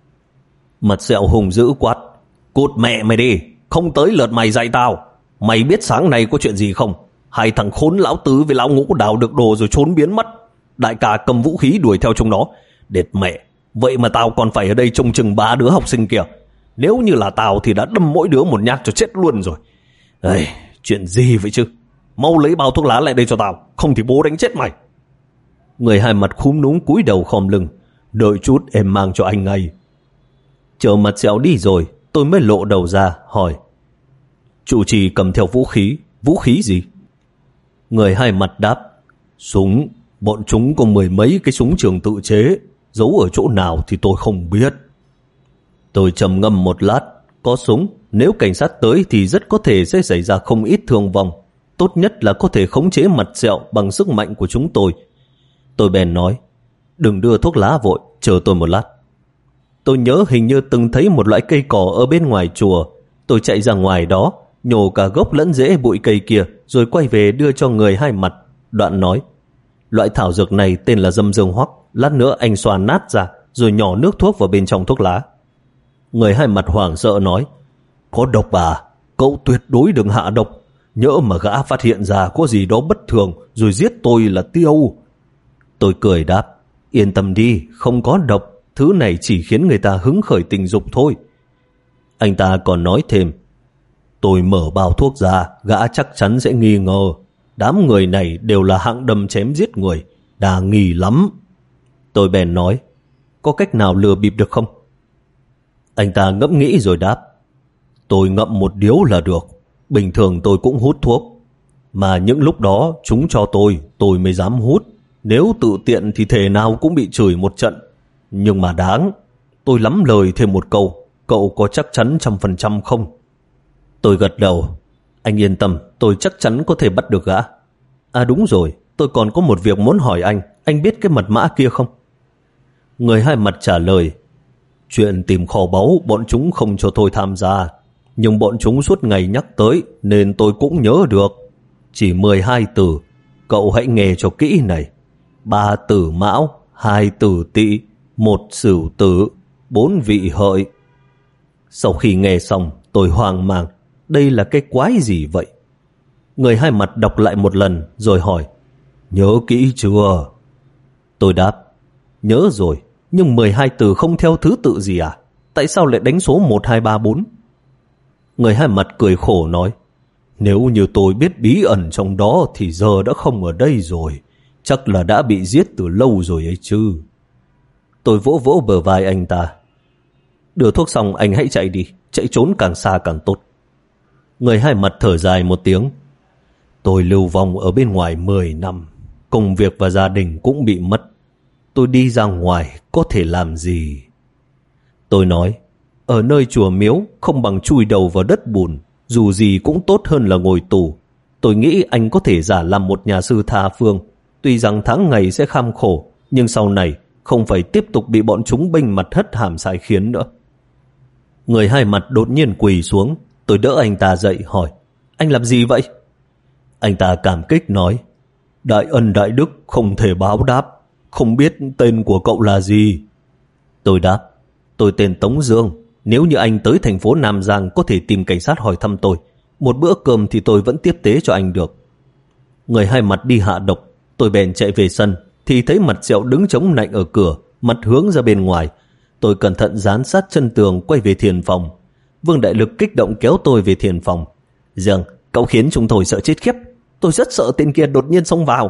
Mặt sẹo hùng dữ quát, cút mẹ mày đi, không tới lượt mày dạy tao. Mày biết sáng nay có chuyện gì không? Hai thằng khốn lão tứ với lão ngũ đào được đồ rồi trốn biến mất. Đại ca cầm vũ khí đuổi theo chúng nó. Đệt mẹ, vậy mà tao còn phải ở đây trông chừng ba đứa học sinh kìa. Nếu như là tao thì đã đâm mỗi đứa một nhát cho chết luôn rồi. Ây, chuyện gì vậy chứ? Mau lấy bao thuốc lá lại đây cho tao, không thì bố đánh chết mày. Người hai mặt khúm núm cúi đầu khom lưng, đợi chút em mang cho anh ngay. Chờ mặt sẹo đi rồi, tôi mới lộ đầu ra hỏi, chủ trì cầm theo vũ khí. Vũ khí gì? Người hai mặt đáp, súng. Bọn chúng có mười mấy cái súng trường tự chế, giấu ở chỗ nào thì tôi không biết. Tôi trầm ngâm một lát, có súng, nếu cảnh sát tới thì rất có thể sẽ xảy ra không ít thương vong. Tốt nhất là có thể khống chế mặt sẹo bằng sức mạnh của chúng tôi. Tôi bèn nói, đừng đưa thuốc lá vội, chờ tôi một lát. Tôi nhớ hình như từng thấy một loại cây cỏ ở bên ngoài chùa. Tôi chạy ra ngoài đó, nhổ cả gốc lẫn rễ bụi cây kia, rồi quay về đưa cho người hai mặt. Đoạn nói, loại thảo dược này tên là dâm dương hoắc. Lát nữa anh xoa nát ra, rồi nhỏ nước thuốc vào bên trong thuốc lá. Người hai mặt hoảng sợ nói, có độc à? Cậu tuyệt đối đừng hạ độc. Nhỡ mà gã phát hiện ra có gì đó bất thường rồi giết tôi là tiêu. Tôi cười đáp, yên tâm đi, không có độc. Thứ này chỉ khiến người ta hứng khởi tình dục thôi. Anh ta còn nói thêm, tôi mở bao thuốc ra, gã chắc chắn sẽ nghi ngờ. Đám người này đều là hạng đâm chém giết người, đa nghi lắm. Tôi bèn nói, có cách nào lừa bịp được không? Anh ta ngẫm nghĩ rồi đáp, tôi ngậm một điếu là được. Bình thường tôi cũng hút thuốc, mà những lúc đó chúng cho tôi, tôi mới dám hút. Nếu tự tiện thì thể nào cũng bị chửi một trận. Nhưng mà đáng. Tôi lắm lời thêm một câu, cậu có chắc chắn trăm phần trăm không? Tôi gật đầu, anh yên tâm, tôi chắc chắn có thể bắt được gã. À đúng rồi, tôi còn có một việc muốn hỏi anh. Anh biết cái mật mã kia không? Người hai mặt trả lời, chuyện tìm kho báu bọn chúng không cho tôi tham gia, nhưng bọn chúng suốt ngày nhắc tới nên tôi cũng nhớ được. Chỉ mười hai từ, cậu hãy nghe cho kỹ này. Ba tử mão, hai tử tỵ, một sửu tử, bốn vị hợi. Sau khi nghe xong, tôi hoang mang, đây là cái quái gì vậy? Người hai mặt đọc lại một lần rồi hỏi, nhớ kỹ chưa? Tôi đáp, nhớ rồi, nhưng mười hai từ không theo thứ tự gì à? Tại sao lại đánh số một, hai, ba, bốn? Người hai mặt cười khổ nói, nếu như tôi biết bí ẩn trong đó thì giờ đã không ở đây rồi. Chắc là đã bị giết từ lâu rồi ấy chứ. Tôi vỗ vỗ bờ vai anh ta. Đưa thuốc xong anh hãy chạy đi, chạy trốn càng xa càng tốt. Người hai mặt thở dài một tiếng. Tôi lưu vong ở bên ngoài mười năm, công việc và gia đình cũng bị mất. Tôi đi ra ngoài có thể làm gì? Tôi nói, ở nơi chùa miếu không bằng chui đầu vào đất bùn, dù gì cũng tốt hơn là ngồi tù. Tôi nghĩ anh có thể giả làm một nhà sư tha phương. Tuy rằng tháng ngày sẽ kham khổ, nhưng sau này không phải tiếp tục bị bọn chúng bênh mặt hất hàm sai khiến nữa. Người hai mặt đột nhiên quỳ xuống. Tôi đỡ anh ta dậy hỏi, anh làm gì vậy? Anh ta cảm kích nói, đại ân đại đức không thể báo đáp. Không biết tên của cậu là gì? Tôi đáp, tôi tên Tống Dương. Nếu như anh tới thành phố Nam Giang có thể tìm cảnh sát hỏi thăm tôi. Một bữa cơm thì tôi vẫn tiếp tế cho anh được. Người hai mặt đi hạ độc. Tôi bèn chạy về sân. thì thấy Mặt Sẹo đứng chống nạnh ở cửa, mặt hướng ra bên ngoài. Tôi cẩn thận dán sát chân tường quay về thiền phòng. Vương Đại Lực kích động kéo tôi về thiền phòng. Dương, cậu khiến chúng tôi sợ chết khiếp. Tôi rất sợ tên kia đột nhiên xông vào.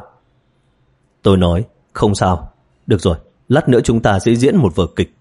Tôi nói, không sao. Được rồi, lát nữa chúng ta sẽ diễn một vở kịch.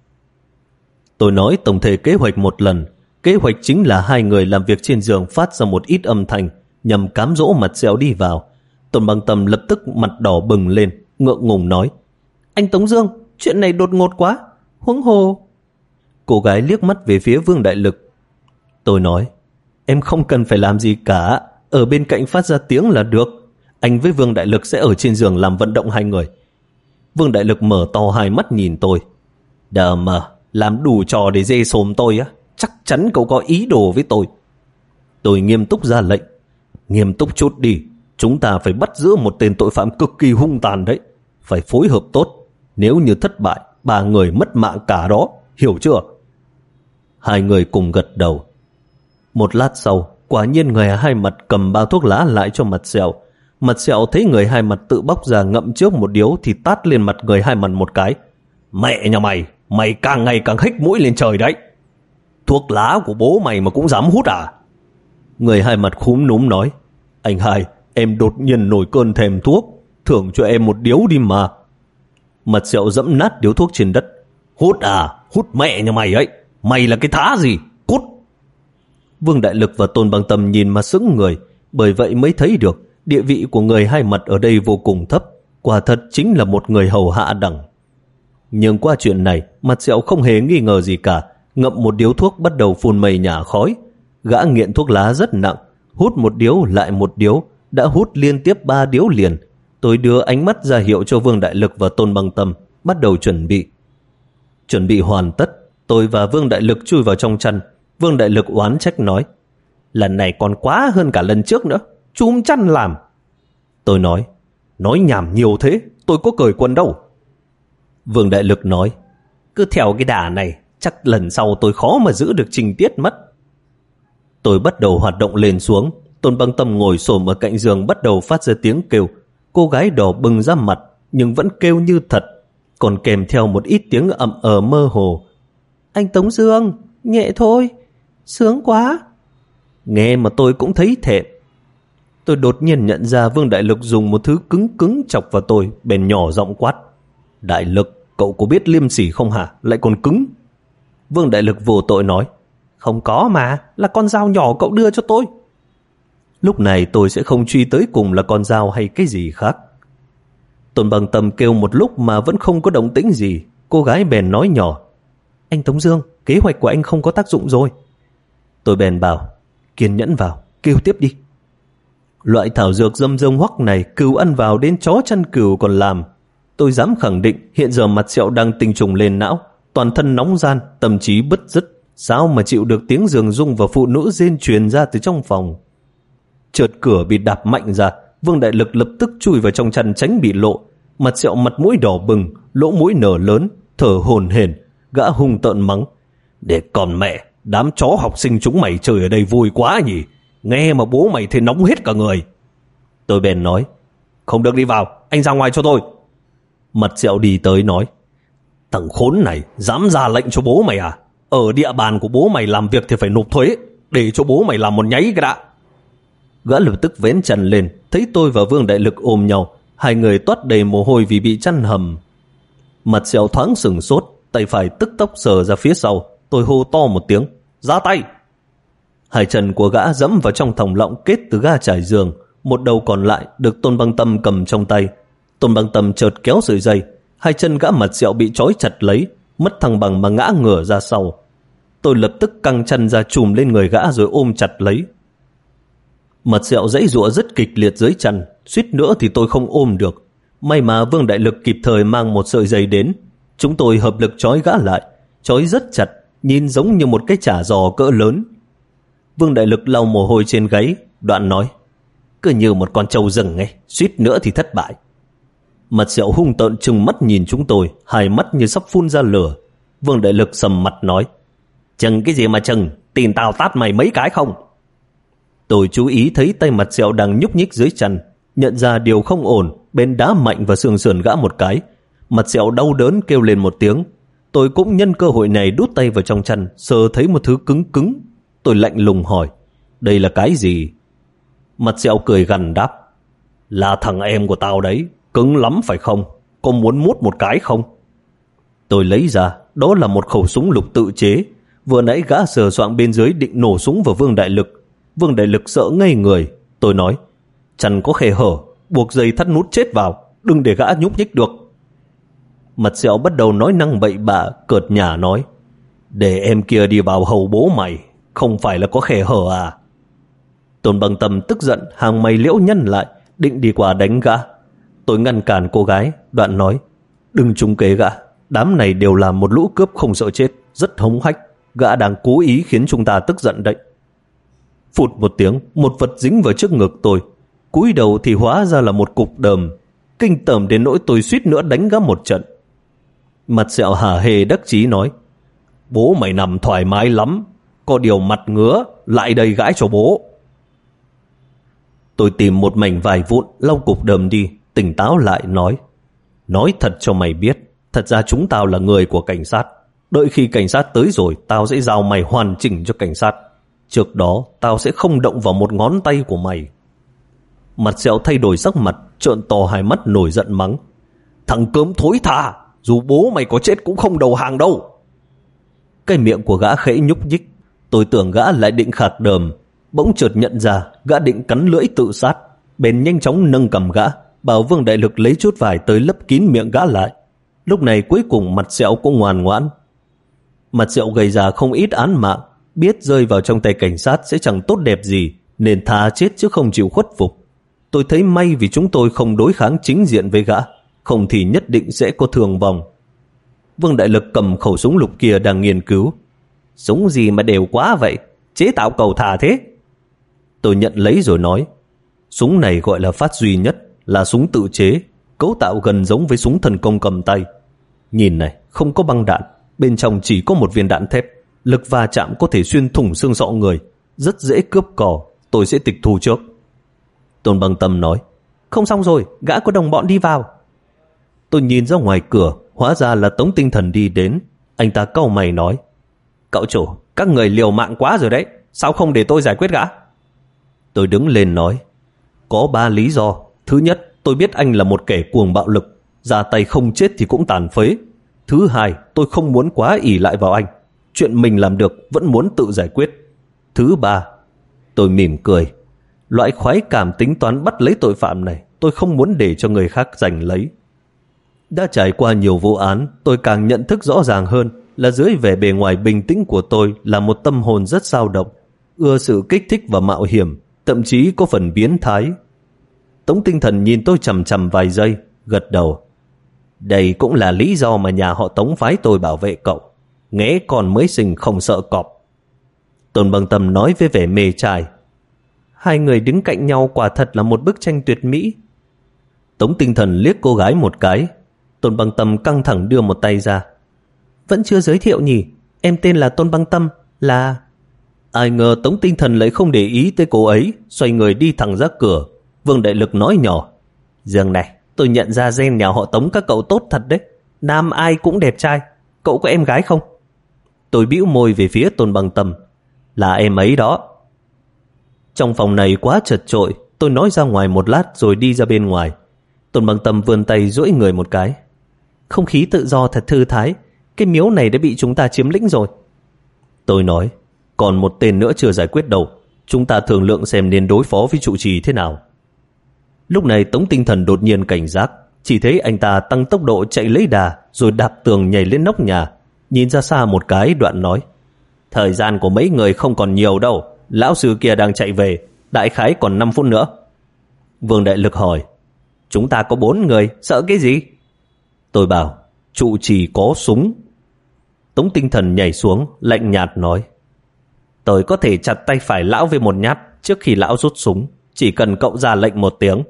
Tôi nói tổng thể kế hoạch một lần. Kế hoạch chính là hai người làm việc trên giường phát ra một ít âm thanh nhằm cám dỗ Mặt Sẹo đi vào. Tôn Băng Tâm lập tức mặt đỏ bừng lên, ngượng ngùng nói, anh Tống Dương, chuyện này đột ngột quá, huống hồ. Cô gái liếc mắt về phía Vương Đại Lực. Tôi nói, em không cần phải làm gì cả, ở bên cạnh phát ra tiếng là được. Anh với Vương Đại Lực sẽ ở trên giường làm vận động hai người. Vương Đại Lực mở to hai mắt nhìn tôi. Đờ mờ, làm đủ trò để dê xồm tôi á, chắc chắn cậu có ý đồ với tôi. Tôi nghiêm túc ra lệnh. Nghiêm túc chút đi, chúng ta phải bắt giữ một tên tội phạm cực kỳ hung tàn đấy. Phải phối hợp tốt, nếu như thất bại, ba người mất mạng cả đó, hiểu chưa? Hai người cùng gật đầu. Một lát sau, quả nhiên người Hai Mặt cầm bao thuốc lá lại cho Mặt Sẹo. Mặt Sẹo thấy người Hai Mặt tự bóc ra ngậm trước một điếu thì tát lên mặt người Hai Mặt một cái. Mẹ nhà mày, mày càng ngày càng hích mũi lên trời đấy. Thuốc lá của bố mày mà cũng dám hút à? Người Hai Mặt khúm núm nói, anh Hai, em đột nhiên nổi cơn thèm thuốc, thưởng cho em một điếu đi mà. Mặt Sẹo dẫm nát điếu thuốc trên đất. Hút à, hút mẹ nhà mày ấy, mày là cái thá gì, cút. Vương Đại Lực và Tôn Băng Tâm nhìn mà sững người, bởi vậy mới thấy được địa vị của người Hai Mặt ở đây vô cùng thấp, quả thật chính là một người hầu hạ đẳng. Nhưng qua chuyện này, Mặt Sẹo không hề nghi ngờ gì cả, ngậm một điếu thuốc bắt đầu phun mây nhả khói. Gã nghiện thuốc lá rất nặng, hút một điếu lại một điếu, đã hút liên tiếp ba điếu liền. Tôi đưa ánh mắt ra hiệu cho Vương Đại Lực và Tôn Băng Tâm bắt đầu chuẩn bị. Chuẩn bị hoàn tất, tôi và Vương Đại Lực chui vào trong chăn. Vương Đại Lực oán trách nói, lần này còn quá hơn cả lần trước nữa, chúm chăn làm. Tôi nói, nói nhảm nhiều thế, tôi có cởi quần đâu. Vương Đại Lực nói, cứ theo cái đà này, chắc lần sau tôi khó mà giữ được trình tiết mất. Tôi bắt đầu hoạt động lên xuống. Tôn Băng Tâm ngồi xổm ở cạnh giường bắt đầu phát ra tiếng kêu. Cô gái đỏ bừng ra mặt nhưng vẫn kêu như thật, còn kèm theo một ít tiếng ậm ờ mơ hồ. Anh Tống Dương, nhẹ thôi, sướng quá. Nghe mà tôi cũng thấy thẹn. Tôi đột nhiên nhận ra Vương Đại Lực dùng một thứ cứng cứng chọc vào tôi, bèn nhỏ giọng quát, Đại Lực, cậu có biết liêm sỉ không hả, lại còn cứng. Vương Đại Lực vô tội nói, không có mà, là con dao nhỏ cậu đưa cho tôi. Lúc này tôi sẽ không truy tới cùng là con dao hay cái gì khác. Tôn Băng Tâm kêu một lúc mà vẫn không có động tĩnh gì. Cô gái bèn nói nhỏ, anh Tống Dương, kế hoạch của anh không có tác dụng rồi. Tôi bèn bảo, kiên nhẫn vào, kêu tiếp đi. Loại thảo dược dâm dông hoắc này cừu ăn vào đến chó chăn cừu còn làm. Tôi dám khẳng định hiện giờ Mặt Sẹo đang tinh trùng lên não, toàn thân nóng gian, tâm trí bứt rứt. Sao mà chịu được tiếng giường rung và phụ nữ rên truyền ra từ trong phòng. Chợt cửa bị đạp mạnh ra, Vương Đại Lực lập tức chui vào trong chăn tránh bị lộ. Mặt Sẹo mặt mũi đỏ bừng, lỗ mũi nở lớn, thở hổn hển. Gã hung tợn mắng, để còn mẹ, đám chó học sinh chúng mày chơi ở đây vui quá nhỉ, nghe mà bố mày thấy nóng hết cả người. Tôi bèn nói, không được đi vào, anh ra ngoài cho tôi. Mặt Sẹo đi tới nói, thằng khốn này dám ra lệnh cho bố mày à? Ở địa bàn của bố mày làm việc thì phải nộp thuế, để cho bố mày làm một nháy cái đã. Gã lập tức vén chăn lên, thấy tôi và Vương Đại Lực ôm nhau, hai người toát đầy mồ hôi vì bị chăn hầm. Mặt Sẹo thoáng sừng sốt, tay phải tức tốc sờ ra phía sau. Tôi hô to một tiếng, ra tay. Hai chân của gã dẫm vào trong thòng lọng kết từ ga trải giường, một đầu còn lại được Tôn Băng Tâm cầm trong tay. Tôn Băng Tâm chợt kéo sợi dây, hai chân gã Mặt Sẹo bị trói chặt lấy, mất thăng bằng mà ngã ngửa ra sau. Tôi lập tức căng chân ra chùm lên người gã rồi ôm chặt lấy. Mặt Sẹo giãy giụa rất kịch liệt dưới chăn, suýt nữa thì tôi không ôm được. May mà Vương Đại Lực kịp thời mang một sợi dây đến. Chúng tôi hợp lực trói gã lại, trói rất chặt, nhìn giống như một cái chả giò cỡ lớn. Vương Đại Lực lau mồ hôi trên gáy, đoạn nói, cứ như một con trâu rừng ấy, suýt nữa thì thất bại. Mặt Sẹo hung tợn trừng mắt nhìn chúng tôi, hai mắt như sắp phun ra lửa. Vương Đại Lực sầm mặt nói, chừng cái gì mà chừng, tin tao tát mày mấy cái không? Tôi chú ý thấy tay Mặt Sẹo đang nhúc nhích dưới chăn, nhận ra điều không ổn, bên đá mạnh vào xương sườn gã một cái. Mặt sẹo đau đớn kêu lên một tiếng. Tôi cũng nhân cơ hội này đút tay vào trong chăn, sờ thấy một thứ cứng cứng. Tôi lạnh lùng hỏi, đây là cái gì? Mặt sẹo cười gằn đáp, là thằng em của tao đấy, cứng lắm phải không? Có muốn mút một cái không? Tôi lấy ra, đó là một khẩu súng lục tự chế. Vừa nãy gã sờ soạng bên dưới định nổ súng vào Vương Đại Lực. Vương Đại Lực sợ ngây người. Tôi nói, chăn có khe hở, buộc dây thắt nút chết vào, đừng để gã nhúc nhích được. Mặt sẹo bắt đầu nói năng bậy bạ, cợt nhả nói, để em kia đi vào hầu bố mày, không phải là có khe hở à? Tôn Bằng Tâm tức giận, hàng mày liễu nhăn lại, định đi qua đánh gã. Tôi ngăn cản cô gái, đoạn nói, đừng trúng kế gã, đám này đều là một lũ cướp không sợ chết, rất hống hách, gã đang cố ý khiến chúng ta tức giận đấy. Phụt một tiếng, một vật dính vào trước ngực tôi, cúi đầu thì hóa ra là một cục đờm, kinh tởm đến nỗi tôi suýt nữa đánh gã một trận. Mặt sẹo hả hê đắc chí nói, bố mày nằm thoải mái lắm, có điều mặt ngứa, lại đây gãi cho bố. Tôi tìm một mảnh vải vụn lau cục đờm đi, tỉnh táo lại nói, nói thật cho mày biết, thật ra chúng tao là người của cảnh sát. Đợi khi cảnh sát tới rồi, tao sẽ giao mày hoàn chỉnh cho cảnh sát. Trước đó, tao sẽ không động vào một ngón tay của mày. Mặt sẹo thay đổi sắc mặt, trợn to hai mắt nổi giận mắng, thằng cớm thối tha, dù bố mày có chết cũng không đầu hàng đâu. Cái miệng của gã khẽ nhúc nhích. Tôi tưởng gã lại định khạc đờm, bỗng chợt nhận ra gã định cắn lưỡi tự sát, bèn nhanh chóng nâng cầm gã, bảo Vương Đại Lực lấy chút vải tới lấp kín miệng gã lại. Lúc này cuối cùng mặt sẹo cũng ngoan ngoãn. Mặt sẹo gầy già không ít án mạng, biết rơi vào trong tay cảnh sát sẽ chẳng tốt đẹp gì, nên thà chết chứ không chịu khuất phục. Tôi thấy may vì chúng tôi không đối kháng chính diện với gã, không thì nhất định sẽ có thương vong. Vương Đại Lực cầm khẩu súng lục kia đang nghiên cứu. Súng gì mà đều quá vậy, chế tạo cầu thả thế? Tôi nhận lấy rồi nói, súng này gọi là phát duy nhất, là súng tự chế, cấu tạo gần giống với súng thần công cầm tay. Nhìn này, không có băng đạn, bên trong chỉ có một viên đạn thép, lực va chạm có thể xuyên thủng xương sọ người, rất dễ cướp cò, tôi sẽ tịch thu trước. Tôn Bằng Tâm nói, không xong rồi, gã có đồng bọn đi vào. Tôi nhìn ra ngoài cửa, hóa ra là Tống Tinh Thần đi đến. Anh ta cau mày nói, cậu chủ, các người liều mạng quá rồi đấy, sao không để tôi giải quyết gã? Tôi đứng lên nói, có ba lý do. Thứ nhất, tôi biết anh là một kẻ cuồng bạo lực, ra tay không chết thì cũng tàn phế. Thứ hai, tôi không muốn quá ỷ lại vào anh, chuyện mình làm được vẫn muốn tự giải quyết. Thứ ba, tôi mỉm cười, loại khoái cảm tính toán bắt lấy tội phạm này tôi không muốn để cho người khác giành lấy. Đã trải qua nhiều vụ án, tôi càng nhận thức rõ ràng hơn là dưới vẻ bề ngoài bình tĩnh của tôi là một tâm hồn rất dao động, ưa sự kích thích và mạo hiểm, thậm chí có phần biến thái. Tống Tinh Thần nhìn tôi chằm chằm vài giây, gật đầu. Đây cũng là lý do mà nhà họ Tống phái tôi bảo vệ cậu. Nghé con mới sinh không sợ cọp. Tôn Bằng Tâm nói với vẻ mê trai. Hai người đứng cạnh nhau quả thật là một bức tranh tuyệt mỹ. Tống Tinh Thần liếc cô gái một cái. Tôn Bằng Tâm căng thẳng đưa một tay ra. Vẫn chưa giới thiệu nhỉ? Em tên là Tôn Bằng Tâm, là... Ai ngờ Tống Tinh Thần lại không để ý tới cô ấy, xoay người đi thẳng ra cửa. Vương Đại Lực nói nhỏ, Dương này, tôi nhận ra gen nhà họ Tống các cậu tốt thật đấy. Nam ai cũng đẹp trai. Cậu có em gái không? Tôi bĩu môi về phía Tôn Bằng Tâm. Là em ấy đó. Trong phòng này quá chật chội, tôi nói ra ngoài một lát rồi đi ra bên ngoài. Tôn Bằng Tâm vươn tay duỗi người một cái. Không khí tự do thật thư thái. Cái miếu này đã bị chúng ta chiếm lĩnh rồi. Tôi nói, còn một tên nữa chưa giải quyết đâu. Chúng ta thương lượng xem nên đối phó với trụ trì thế nào. Lúc này Tống Tinh Thần đột nhiên cảnh giác. Chỉ thấy anh ta tăng tốc độ chạy lấy đà, rồi đạp tường nhảy lên nóc nhà. Nhìn ra xa một cái, đoạn nói, thời gian của mấy người không còn nhiều đâu. Lão sư kia đang chạy về, đại khái còn năm phút nữa. Vương Đại Lực hỏi, chúng ta có bốn người, sợ cái gì? Tôi bảo, trụ trì có súng. Tống Tinh Thần nhảy xuống, lạnh nhạt nói, tôi có thể chặt tay phải lão với một nhát trước khi lão rút súng, chỉ cần cậu ra lệnh một tiếng.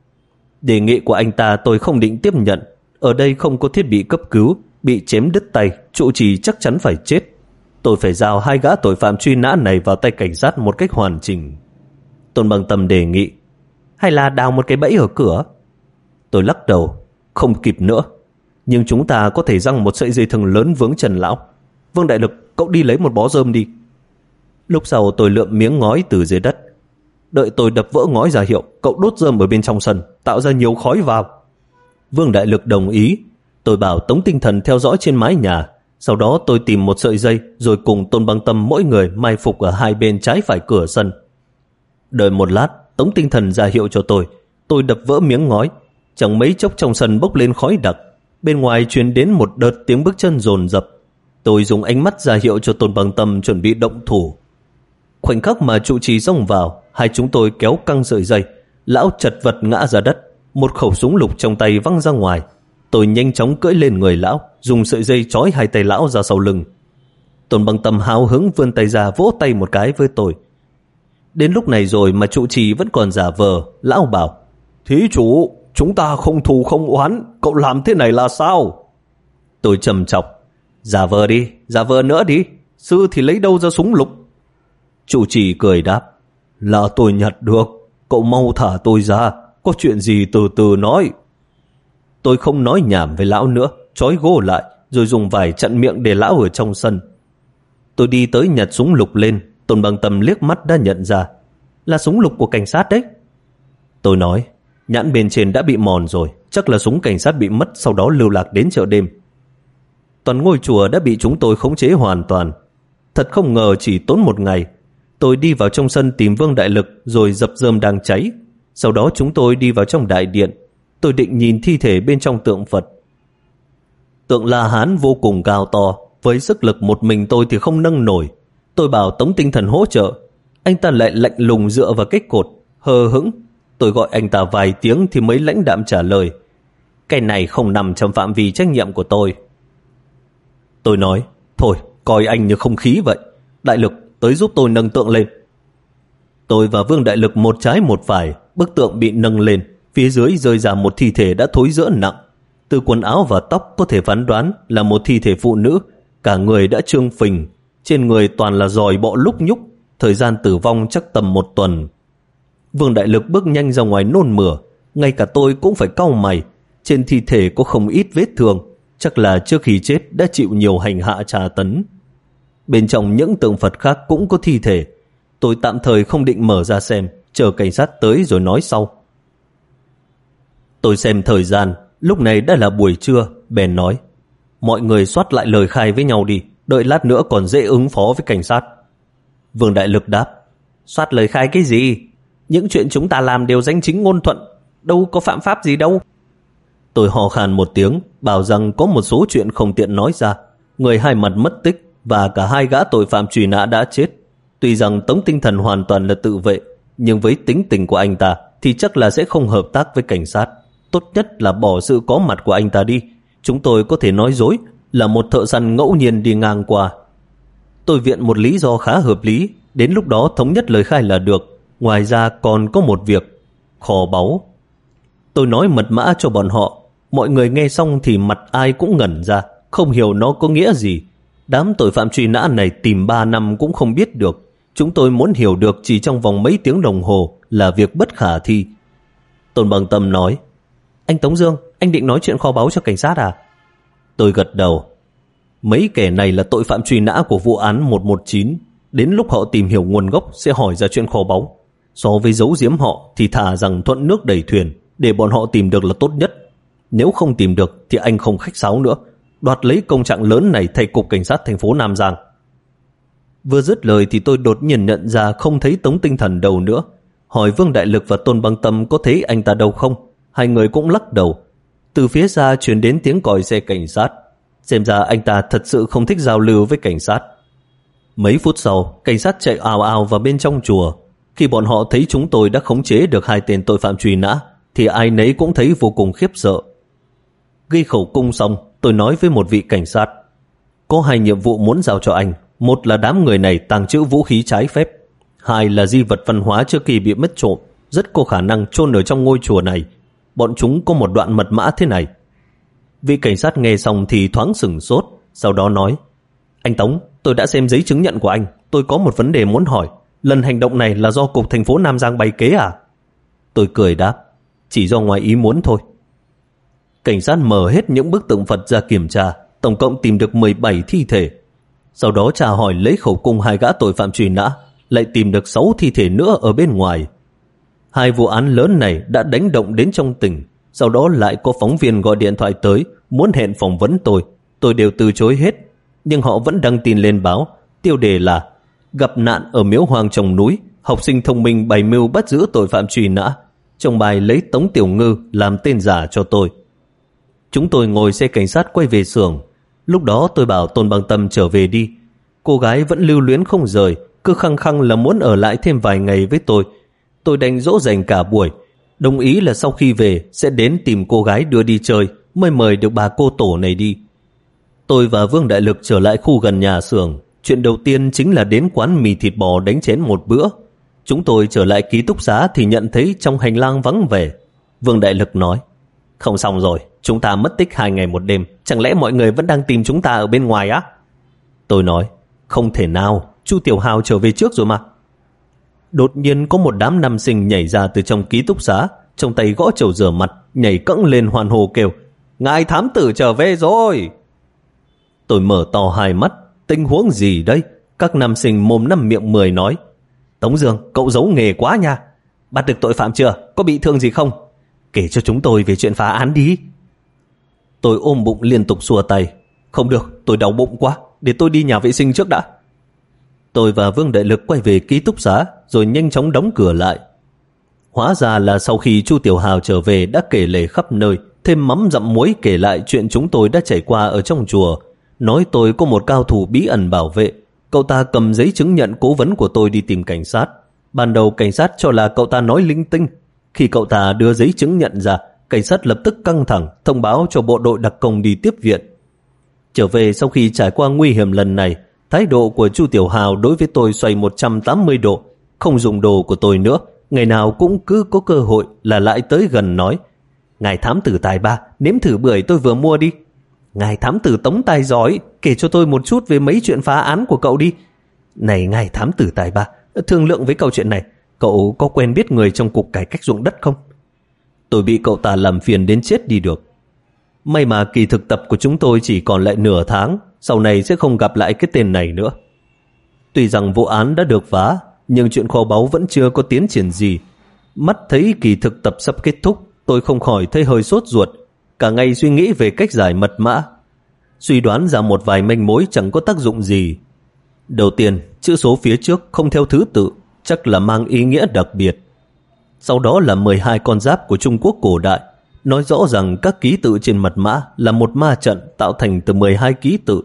Đề nghị của anh ta tôi không định tiếp nhận. Ở đây không có thiết bị cấp cứu, bị chém đứt tay, trụ trì chắc chắn phải chết. Tôi phải giao hai gã tội phạm truy nã này vào tay cảnh sát một cách hoàn chỉnh. Tôn Bằng Tâm đề nghị, hay là đào một cái bẫy ở cửa? Tôi lắc đầu, không kịp nữa. Nhưng chúng ta có thể giăng một sợi dây thừng lớn vướng chân lão. Vương Đại Lực, cậu đi lấy một bó rơm đi. Lúc sau tôi lượm miếng ngói từ dưới đất. Đợi tôi đập vỡ ngói ra hiệu, cậu đốt rơm ở bên trong sân, tạo ra nhiều khói vào. Vương Đại Lực đồng ý. Tôi bảo Tống Tinh Thần theo dõi trên mái nhà. Sau đó tôi tìm một sợi dây, rồi cùng Tôn Băng Tâm mỗi người mai phục ở hai bên trái phải cửa sân. Đợi một lát, Tống Tinh Thần ra hiệu cho tôi. Tôi đập vỡ miếng ngói. Chẳng mấy chốc trong sân bốc lên khói đặc. Bên ngoài truyền đến một đợt tiếng bước chân dồn dập. Tôi dùng ánh mắt ra hiệu cho Tôn Băng Tâm chuẩn bị động thủ. Khoảnh khắc mà trụ trì xông vào, hai chúng tôi kéo căng sợi dây. Lão chật vật ngã ra đất. Một khẩu súng lục trong tay văng ra ngoài. Tôi nhanh chóng cưỡi lên người lão, dùng sợi dây trói hai tay lão ra sau lưng. Tôn Băng Tâm hào hứng vươn tay ra vỗ tay một cái với tôi. Đến lúc này rồi mà trụ trì vẫn còn giả vờ. Lão bảo: Thí chủ, chúng ta không thù không oán, cậu làm thế này là sao? Tôi trầm chọc: Giả vờ đi, giả vờ nữa đi, sư thì lấy đâu ra súng lục? Trụ trì cười đáp: Là tôi nhặt được, cậu mau thả tôi ra, có chuyện gì từ từ nói. Tôi không nói nhảm với lão nữa, trói gô lại, rồi dùng vải chặn miệng để lão ở trong sân. Tôi đi tới nhặt súng lục lên. Tôn Băng Tâm liếc mắt đã nhận ra. Là súng lục của cảnh sát đấy. Tôi nói: Nhãn bên trên đã bị mòn rồi, chắc là súng cảnh sát bị mất, sau đó lưu lạc đến chợ đêm. Toàn ngôi chùa đã bị chúng tôi khống chế hoàn toàn. Thật không ngờ chỉ tốn một ngày. Tôi đi vào trong sân tìm Vương Đại Lực, rồi dập rơm đang cháy. Sau đó chúng tôi đi vào trong đại điện. Tôi định nhìn thi thể bên trong tượng Phật. Tượng La Hán vô cùng cao to, với sức lực một mình tôi thì không nâng nổi. Tôi bảo Tống Tinh Thần hỗ trợ. Anh ta lại lạnh lùng dựa vào cái cột, hờ hững. Tôi gọi anh ta vài tiếng thì mới lãnh đạm trả lời: Cái này không nằm trong phạm vi trách nhiệm của tôi. Tôi nói: Thôi, coi anh như không khí vậy. Đại Lực, tới giúp tôi nâng tượng lên. Tôi và Vương Đại Lực một trái một phải. Bức tượng bị nâng lên. Phía dưới rơi ra một thi thể đã thối rữa nặng. Từ quần áo và tóc có thể phán đoán là một thi thể phụ nữ. Cả người đã trương phình, trên người toàn là giòi bọ lúc nhúc. Thời gian tử vong chắc tầm một tuần. Vương Đại Lực bước nhanh ra ngoài nôn mửa. Ngay cả tôi cũng phải cau mày. Trên thi thể có không ít vết thương, chắc là trước khi chết đã chịu nhiều hành hạ tra tấn. Bên trong những tượng Phật khác cũng có thi thể. Tôi tạm thời không định mở ra xem, chờ cảnh sát tới rồi nói sau. Tôi xem thời gian, lúc này đã là buổi trưa, bèn nói: Mọi người soát lại lời khai với nhau đi, đợi lát nữa còn dễ ứng phó với cảnh sát. Vương Đại Lực đáp: Soát lời khai cái gì? Những chuyện chúng ta làm đều danh chính ngôn thuận, đâu có phạm pháp gì đâu. Tôi hò khan một tiếng, bảo rằng có một số chuyện không tiện nói ra. Người hai mặt mất tích và cả hai gã tội phạm truy nã đã chết. Tuy rằng Tống Tinh Thần hoàn toàn là tự vệ, nhưng với tính tình của anh ta thì chắc là sẽ không hợp tác với cảnh sát. Tốt nhất là bỏ sự có mặt của anh ta đi. Chúng tôi có thể nói dối là một thợ săn ngẫu nhiên đi ngang qua. Tôi viện một lý do khá hợp lý, đến lúc đó thống nhất lời khai là được. Ngoài ra còn có một việc: kho báu. Tôi nói mật mã cho bọn họ. Mọi người nghe xong thì mặt ai cũng ngẩn ra, không hiểu nó có nghĩa gì. Đám tội phạm truy nã này tìm ba năm cũng không biết được. Chúng tôi muốn hiểu được chỉ trong vòng mấy tiếng đồng hồ là việc bất khả thi. Tôn Băng Tâm nói: Anh Tống Dương, anh định nói chuyện kho báu cho cảnh sát à? Tôi gật đầu. Mấy kẻ này là tội phạm truy nã của vụ án một một chín. Đến lúc họ tìm hiểu nguồn gốc sẽ hỏi ra chuyện kho báu. So với giấu giếm họ thì thà rằng thuận nước đẩy thuyền, để bọn họ tìm được là tốt nhất. Nếu không tìm được thì anh không khách sáo nữa, đoạt lấy công trạng lớn này thay cục cảnh sát thành phố Nam Giang. Vừa dứt lời thì tôi đột nhiên nhận ra không thấy Tống Tinh Thần đâu nữa. Hỏi Vương Đại Lực và Tôn Băng Tâm có thấy anh ta đâu không. Hai người cũng lắc đầu. Từ phía xa truyền đến tiếng còi xe cảnh sát. Xem ra anh ta thật sự không thích giao lưu với cảnh sát. Mấy phút sau, cảnh sát chạy ào ào vào bên trong chùa. Khi bọn họ thấy chúng tôi đã khống chế được hai tên tội phạm truy nã thì ai nấy cũng thấy vô cùng khiếp sợ. Ghi khẩu cung xong, tôi nói với một vị cảnh sát: Có hai nhiệm vụ muốn giao cho anh. Một là đám người này tàng trữ vũ khí trái phép. Hai là di vật văn hóa trước khi bị mất trộm, rất có khả năng chôn ở trong ngôi chùa này. Bọn chúng có một đoạn mật mã thế này. Vị cảnh sát nghe xong thì thoáng sửng sốt, sau đó nói: Anh Tống, tôi đã xem giấy chứng nhận của anh. Tôi có một vấn đề muốn hỏi. Lần hành động này là do cục thành phố Nam Giang bày kế à? Tôi cười đáp: Chỉ do ngoài ý muốn thôi. Cảnh sát mở hết những bức tượng Phật ra kiểm tra, tổng cộng tìm được mười bảy thi thể. Sau đó tra hỏi lấy khẩu cung hai gã tội phạm truy nã, lại tìm được sáu thi thể nữa ở bên ngoài. Hai vụ án lớn này đã đánh động đến trong tỉnh. Sau đó lại có phóng viên gọi điện thoại tới muốn hẹn phỏng vấn tôi. Tôi đều từ chối hết, nhưng họ vẫn đăng tin lên báo, tiêu đề là gặp nạn ở miếu hoang trong núi, học sinh thông minh bày mưu bắt giữ tội phạm truy nã. Trong bài lấy Tống Tiểu Ngư làm tên giả cho tôi. Chúng tôi ngồi xe cảnh sát quay về xưởng. Lúc đó tôi bảo Tôn Băng Tâm trở về đi. Cô gái vẫn lưu luyến không rời, cứ khăng khăng là muốn ở lại thêm vài ngày với tôi. Tôi đành dỗ dành cả buổi, đồng ý là sau khi về sẽ đến tìm cô gái đưa đi chơi, mới mời được bà cô tổ này đi. Tôi và Vương Đại Lực trở lại khu gần nhà xưởng. Chuyện đầu tiên chính là đến quán mì thịt bò đánh chén một bữa. Chúng tôi trở lại ký túc xá thì nhận thấy trong hành lang vắng vẻ. Vương Đại Lực nói, không xong rồi, chúng ta mất tích hai ngày một đêm, chẳng lẽ mọi người vẫn đang tìm chúng ta ở bên ngoài á? Tôi nói, không thể nào, Chu Tiểu Hào trở về trước rồi mà. Đột nhiên có một đám nam sinh nhảy ra từ trong ký túc xá, trong tay gõ chầu rửa mặt, nhảy cẫng lên hoan hô kêu, ngài thám tử trở về rồi. Tôi mở to hai mắt, tình huống gì đây? Các nam sinh mồm năm miệng mười nói, Tống Dương, cậu giấu nghề quá nha. Bắt được tội phạm chưa? Có bị thương gì không? Kể cho chúng tôi về chuyện phá án đi. Tôi ôm bụng liên tục xua tay, không được, tôi đau bụng quá, để tôi đi nhà vệ sinh trước đã. Tôi và Vương Đại Lực quay về ký túc xá rồi nhanh chóng đóng cửa lại. Hóa ra là sau khi Chu Tiểu Hào trở về đã kể lể khắp nơi, thêm mắm dặm muối kể lại chuyện chúng tôi đã trải qua ở trong chùa, nói tôi có một cao thủ bí ẩn bảo vệ. Cậu ta cầm giấy chứng nhận cố vấn của tôi đi tìm cảnh sát. Ban đầu cảnh sát cho là cậu ta nói linh tinh. Khi cậu ta đưa giấy chứng nhận ra, cảnh sát lập tức căng thẳng, thông báo cho bộ đội đặc công đi tiếp viện. Trở về sau khi trải qua nguy hiểm lần này, thái độ của Chu Tiểu Hào đối với tôi xoay một trăm tám mươi độ, không dùng đồ của tôi nữa, ngày nào cũng cứ có cơ hội là lại tới gần nói, ngài thám tử tài ba, nếm thử bưởi tôi vừa mua đi. Ngài thám tử Tống tài giỏi, kể cho tôi một chút về mấy chuyện phá án của cậu đi. Này ngài thám tử tài ba, thương lượng với câu chuyện này, cậu có quen biết người trong cục cải cách ruộng đất không? Tôi bị cậu ta làm phiền đến chết đi được. May mà kỳ thực tập của chúng tôi chỉ còn lại nửa tháng, sau này sẽ không gặp lại cái tên này nữa. Tuy rằng vụ án đã được phá, nhưng chuyện kho báu vẫn chưa có tiến triển gì. Mắt thấy kỳ thực tập sắp kết thúc, tôi không khỏi thấy hơi sốt ruột, cả ngày suy nghĩ về cách giải mật mã. Suy đoán ra một vài manh mối chẳng có tác dụng gì. Đầu tiên, chữ số phía trước không theo thứ tự, chắc là mang ý nghĩa đặc biệt. Sau đó là mười hai con giáp của Trung Quốc cổ đại, nói rõ rằng các ký tự trên mật mã là một ma trận tạo thành từ mười hai ký tự.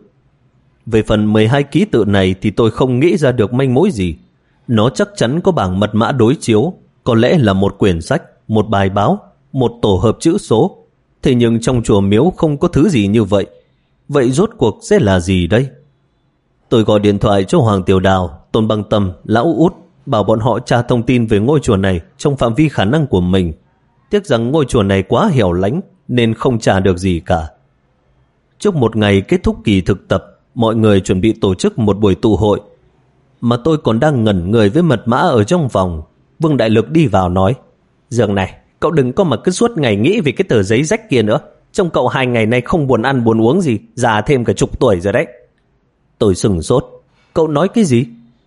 Về phần mười hai ký tự này thì tôi không nghĩ ra được manh mối gì. Nó chắc chắn có bảng mật mã đối chiếu, có lẽ là một quyển sách, một bài báo, một tổ hợp chữ số. Thế nhưng trong chùa miếu không có thứ gì như vậy. Vậy rốt cuộc sẽ là gì đây? Tôi gọi điện thoại cho Hoàng Tiểu Đào, Tôn Băng Tâm, Lão Út, bảo bọn họ tra thông tin về ngôi chùa này trong phạm vi khả năng của mình. Tiếc rằng ngôi chùa này quá hẻo lánh nên không tra được gì cả. Trước một ngày kết thúc kỳ thực tập, mọi người chuẩn bị tổ chức một buổi tụ hội. Mà tôi còn đang ngẩn người với mật mã ở trong phòng. Vương Đại Lực đi vào nói, Dương này, cậu đừng có mà cứ suốt ngày nghĩ về cái tờ giấy rách kia nữa. Trông cậu hai ngày nay không buồn ăn buồn uống gì, già thêm cả chục tuổi rồi đấy. Tôi sừng sốt, cậu nói cái gì?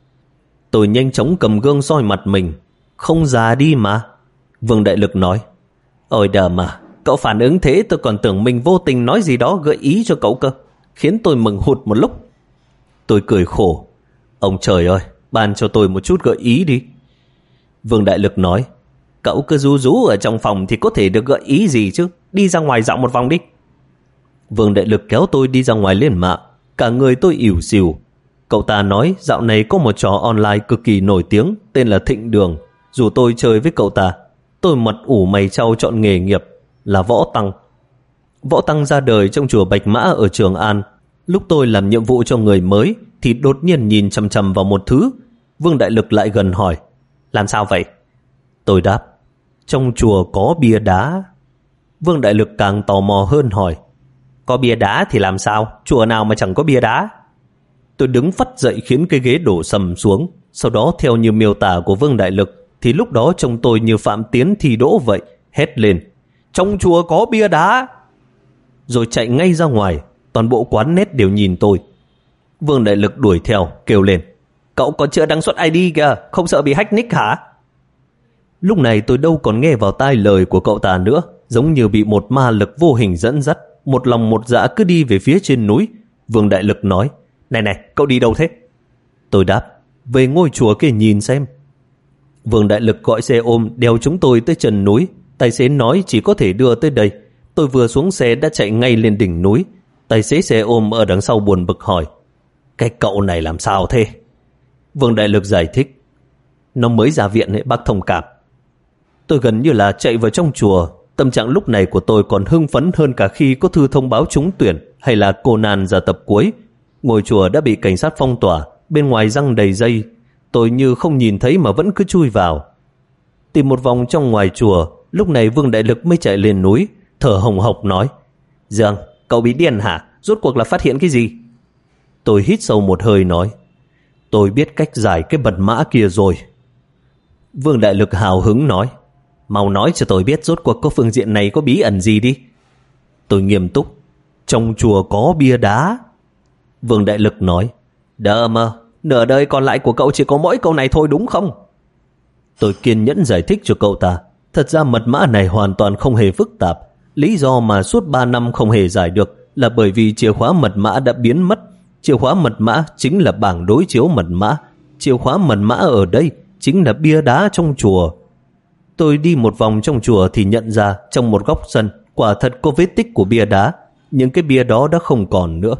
Tôi nhanh chóng cầm gương soi mặt mình. Không già đi mà. Vương Đại Lực nói, ôi đờ mà, cậu phản ứng thế tôi còn tưởng mình vô tình nói gì đó gợi ý cho cậu cơ, khiến tôi mừng hụt một lúc. Tôi cười khổ, ông trời ơi, ban cho tôi một chút gợi ý đi. Vương Đại Lực nói, cậu cứ rú rú ở trong phòng thì có thể được gợi ý gì chứ, đi ra ngoài dạo một vòng đi. Vương Đại Lực kéo tôi đi ra ngoài lên mạng, cả người tôi ỉu xìu. Cậu ta nói dạo này có một trò online cực kỳ nổi tiếng tên là Thịnh Đường, dù tôi chơi với cậu ta. Tôi mặt ủ mày trao chọn nghề nghiệp là Võ Tăng. Võ Tăng ra đời trong chùa Bạch Mã ở Trường An. Lúc tôi làm nhiệm vụ cho người mới thì đột nhiên nhìn chằm chằm vào một thứ. Vương Đại Lực lại gần hỏi, làm sao vậy? Tôi đáp, trong chùa có bia đá. Vương Đại Lực càng tò mò hơn hỏi, có bia đá thì làm sao? Chùa nào mà chẳng có bia đá? Tôi đứng phắt dậy khiến cái ghế đổ sầm xuống. Sau đó theo như miêu tả của Vương Đại Lực thì lúc đó trông tôi như Phạm Tiến thi đỗ vậy, hét lên, trong chùa có bia đá. rồi chạy ngay ra ngoài. Toàn bộ quán nét đều nhìn tôi. Vương Đại Lực đuổi theo kêu lên: Cậu còn chưa đăng xuất i đê kìa, không sợ bị hack nick hả? Lúc này tôi đâu còn nghe vào tai lời của cậu ta nữa, giống như bị một ma lực vô hình dẫn dắt, một lòng một dạ cứ đi về phía trên núi. Vương Đại Lực nói: Này này, cậu đi đâu thế? Tôi đáp: Về ngôi chùa kia nhìn xem. Vương Đại Lực gọi xe ôm đeo chúng tôi tới chân núi. Tài xế nói chỉ có thể đưa tới đây. Tôi vừa xuống xe đã chạy ngay lên đỉnh núi. Tài xế xe ôm ở đằng sau buồn bực hỏi: Cái cậu này làm sao thế? Vương Đại Lực giải thích: Nó mới ra viện ấy, bác thông cảm. Tôi gần như là chạy vào trong chùa. Tâm trạng lúc này của tôi còn hưng phấn hơn cả khi có thư thông báo trúng tuyển hay là Conan ra tập cuối. Ngôi chùa đã bị cảnh sát phong tỏa, bên ngoài giăng đầy dây. Tôi như không nhìn thấy mà vẫn cứ chui vào. Tìm một vòng trong ngoài chùa, lúc này Vương Đại Lực mới chạy lên núi, thở hồng hộc nói: Dương, cậu bị điên hả? Rốt cuộc là phát hiện cái gì? Tôi hít sâu một hơi nói: Tôi biết cách giải cái mật mã kia rồi. Vương Đại Lực hào hứng nói: Mau nói cho tôi biết rốt cuộc có phương diện này có bí ẩn gì đi. Tôi nghiêm túc: Trong chùa có bia đá. Vương Đại Lực nói: Đờ mơ, nửa đời còn lại của cậu chỉ có mỗi câu này thôi đúng không? Tôi kiên nhẫn giải thích cho cậu ta. Thật ra mật mã này hoàn toàn không hề phức tạp. Lý do mà suốt ba năm không hề giải được là bởi vì chìa khóa mật mã đã biến mất. Chìa khóa mật mã chính là bảng đối chiếu mật mã. Chìa khóa mật mã ở đây chính là bia đá trong chùa. Tôi đi một vòng trong chùa thì nhận ra trong một góc sân quả thật có vết tích của bia đá. Những cái bia đó đã không còn nữa.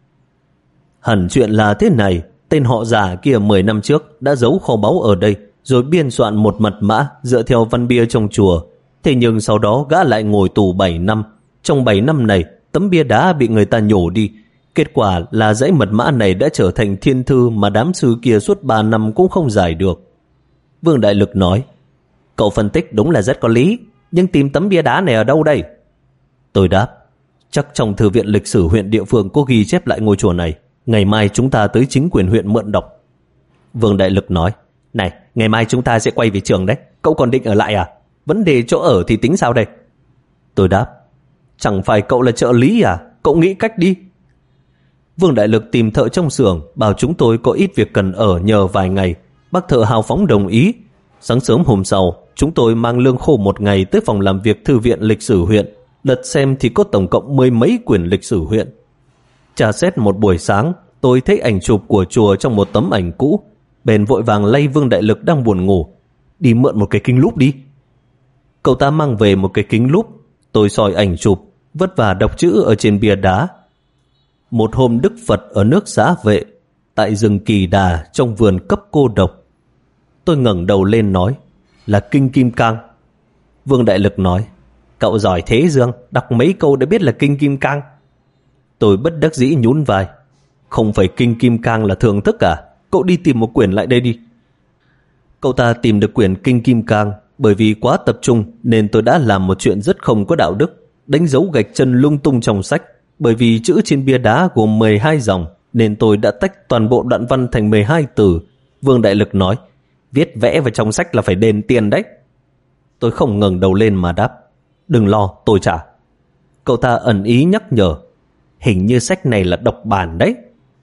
Hẳn chuyện là thế này: tên họ già kia mười năm trước đã giấu kho báu ở đây, rồi biên soạn một mật mã dựa theo văn bia trong chùa. Thế nhưng sau đó gã lại ngồi tù bảy năm. Trong bảy năm này, tấm bia đá bị người ta nhổ đi. Kết quả là dãy mật mã này đã trở thành thiên thư mà đám sư kia suốt ba năm cũng không giải được. Vương Đại Lực nói: Cậu phân tích đúng là rất có lý, nhưng tìm tấm bia đá này ở đâu đây? Tôi đáp: Chắc trong thư viện lịch sử huyện địa phương có ghi chép lại ngôi chùa này. Ngày mai chúng ta tới chính quyền huyện mượn đọc. Vương Đại Lực nói: Này, ngày mai chúng ta sẽ quay về trường đấy. Cậu còn định ở lại à? Vấn đề chỗ ở thì tính sao đây? Tôi đáp: Chẳng phải cậu là trợ lý à? Cậu nghĩ cách đi. Vương Đại Lực tìm thợ trong xưởng, bảo chúng tôi có ít việc cần ở nhờ vài ngày. Bác thợ hào phóng đồng ý. Sáng sớm hôm sau, chúng tôi mang lương khô một ngày tới phòng làm việc thư viện lịch sử huyện. Lật xem thì có tổng cộng mười mấy quyển lịch sử huyện. Trà xét một buổi sáng, tôi thấy ảnh chụp của chùa trong một tấm ảnh cũ. Bèn vội vàng lay Vương Đại Lực đang buồn ngủ: Đi mượn một cái kính lúp đi. Cậu ta mang về một cái kính lúp. Tôi soi ảnh chụp, vất vả đọc chữ ở trên bia đá: Một hôm Đức Phật ở nước Xá Vệ, tại rừng Kỳ Đà trong vườn cấp cô độc. Tôi ngẩng đầu lên nói: Là kinh Kim Cang. Vương Đại Lực nói: Cậu giỏi thế Dương, đọc mấy câu đã biết là kinh Kim Cang. Tôi bất đắc dĩ nhún vai: Không phải kinh Kim Cang là thưởng thức à? Cậu đi tìm một quyển lại đây đi. Cậu ta tìm được quyển kinh Kim Cang. Bởi vì quá tập trung nên tôi đã làm một chuyện rất không có đạo đức, đánh dấu gạch chân lung tung trong sách. Bởi vì chữ trên bia đá gồm mười hai dòng nên tôi đã tách toàn bộ đoạn văn thành mười hai từ. Vương Đại Lực nói: Viết vẽ vào trong sách là phải đền tiền đấy. Tôi không ngẩng đầu lên mà đáp: Đừng lo, tôi trả. Cậu ta ẩn ý nhắc nhở: Hình như sách này là độc bản đấy.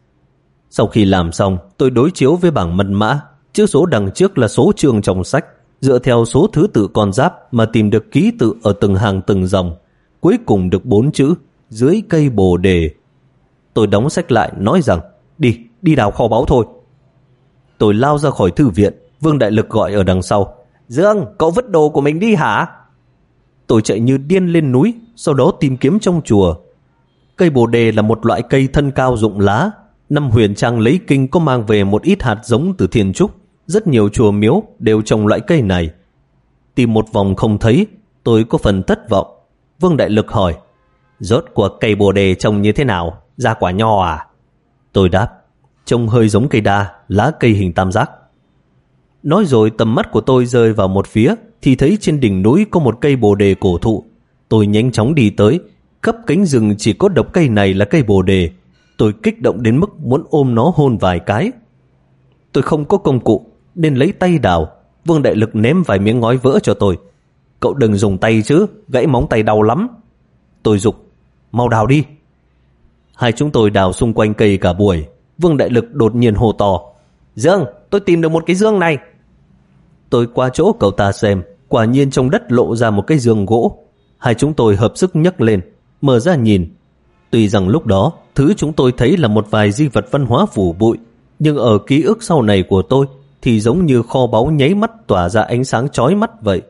Sau khi làm xong, tôi đối chiếu với bảng mật mã. Chữ số đằng trước là số chương trong sách. Dựa theo số thứ tự con giáp mà tìm được ký tự ở từng hàng từng dòng. Cuối cùng được bốn chữ: Dưới cây bồ đề. Tôi đóng sách lại nói rằng: Đi, đi đào kho báu thôi. Tôi lao ra khỏi thư viện. Vương Đại Lực gọi ở đằng sau: Dương, cậu vứt đồ của mình đi hả? Tôi chạy như điên lên núi, sau đó tìm kiếm trong chùa. Cây bồ đề là một loại cây thân cao rụng lá. Năm Huyền Trang lấy kinh có mang về một ít hạt giống từ Thiên Trúc. Rất nhiều chùa miếu đều trồng loại cây này. Tìm một vòng không thấy, tôi có phần thất vọng. Vương Đại Lực hỏi: Rốt cuộc cây bồ đề trông như thế nào? Ra quả nho à? Tôi đáp: Trông hơi giống cây đa, lá cây hình tam giác. Nói rồi tầm mắt của tôi rơi vào một phía thì thấy trên đỉnh núi có một cây bồ đề cổ thụ. Tôi nhanh chóng đi tới. Khắp cánh rừng chỉ có độc cây này là cây bồ đề. Tôi kích động đến mức muốn ôm nó hôn vài cái. Tôi không có công cụ nên lấy tay đào. Vương Đại Lực ném vài miếng ngói vỡ cho tôi: Cậu đừng dùng tay chứ, gãy móng tay đau lắm. Tôi giục: mau đào đi. Hai chúng tôi đào xung quanh cây cả buổi. Vương Đại Lực đột nhiên hô to: Dương, tôi tìm được một cái dương này. Tôi qua chỗ cậu ta xem, quả nhiên trong đất lộ ra một cái giường gỗ. Hai chúng tôi hợp sức nhấc lên, mở ra nhìn. Tuy rằng lúc đó thứ chúng tôi thấy là một vài di vật văn hóa phủ bụi, nhưng ở ký ức sau này của tôi thì giống như kho báu nháy mắt tỏa ra ánh sáng chói mắt vậy.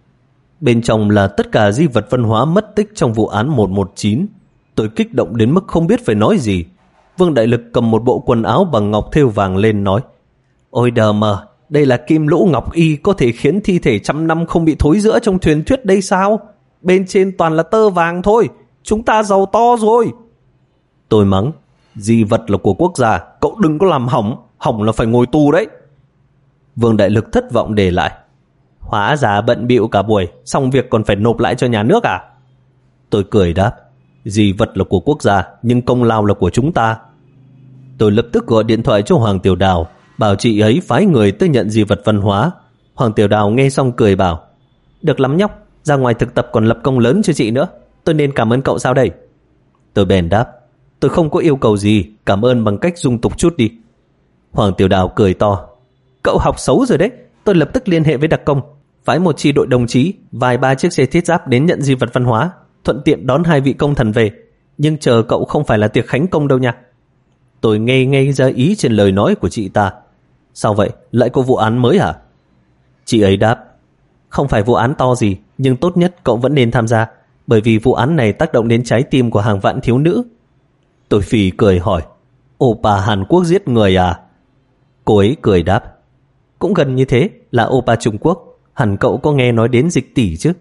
Bên trong là tất cả di vật văn hóa mất tích trong vụ án một một chín. Tôi kích động đến mức không biết phải nói gì. Vương Đại Lực cầm một bộ quần áo bằng ngọc thêu vàng lên nói: Ôi đờ mờ, đây là kim lũ ngọc y, có thể khiến thi thể trăm năm không bị thối rữa trong truyền thuyết đây sao? Bên trên toàn là tơ vàng thôi, chúng ta giàu to rồi. Tôi mắng: Di vật là của quốc gia, cậu đừng có làm hỏng, hỏng là phải ngồi tù đấy. Vương Đại Lực thất vọng để lại: Hóa ra bận bịu cả buổi, xong việc còn phải nộp lại cho nhà nước à? Tôi cười đáp: Di vật là của quốc gia, nhưng công lao là của chúng ta. Tôi lập tức gọi điện thoại cho Hoàng Tiểu Đào, bảo chị ấy phái người tới nhận di vật văn hóa. Hoàng Tiểu Đào nghe xong cười bảo: Được lắm nhóc, ra ngoài thực tập còn lập công lớn cho chị nữa, tôi nên cảm ơn cậu sao đây? Tôi bèn đáp: Tôi không có yêu cầu gì, cảm ơn bằng cách dung tục chút đi. Hoàng Tiểu Đào cười to: Cậu học xấu rồi đấy, tôi lập tức liên hệ với đặc công, phái một chi đội đồng chí, vài ba chiếc xe thiết giáp đến nhận di vật văn hóa, thuận tiện đón hai vị công thần về. Nhưng chờ cậu không phải là tiệc khánh công đâu nha. Tôi nghe ngay ra ý trên lời nói của chị ta. Sao vậy, lại có vụ án mới hả? Chị ấy đáp: Không phải vụ án to gì, nhưng tốt nhất cậu vẫn nên tham gia, bởi vì vụ án này tác động đến trái tim của hàng vạn thiếu nữ. Tôi phì cười hỏi: Oppa Hàn Quốc giết người à? Cô ấy cười đáp: Cũng gần như thế, là Oppa Trung Quốc. Hẳn cậu có nghe nói đến Dịch Tỷ chứ?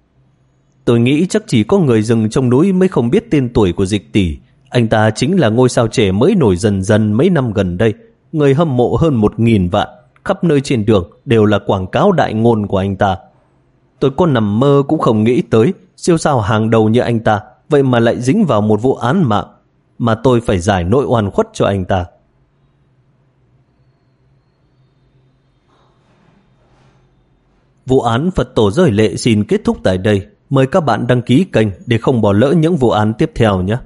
Tôi nghĩ chắc chỉ có người rừng trong núi mới không biết tên tuổi của Dịch Tỷ. Anh ta chính là ngôi sao trẻ mới nổi dần dần mấy năm gần đây, người hâm mộ hơn một nghìn vạn, khắp nơi trên đường đều là quảng cáo đại ngôn của anh ta. Tôi có nằm mơ cũng không nghĩ tới siêu sao hàng đầu như anh ta vậy mà lại dính vào một vụ án mạng, mà tôi phải giải nỗi oan khuất cho anh ta. Vụ án Phật tổ rơi lệ xin kết thúc tại đây. Mời các bạn đăng ký kênh để không bỏ lỡ những vụ án tiếp theo nhé.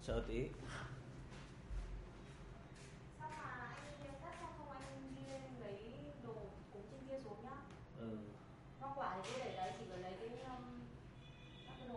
Chờ tí.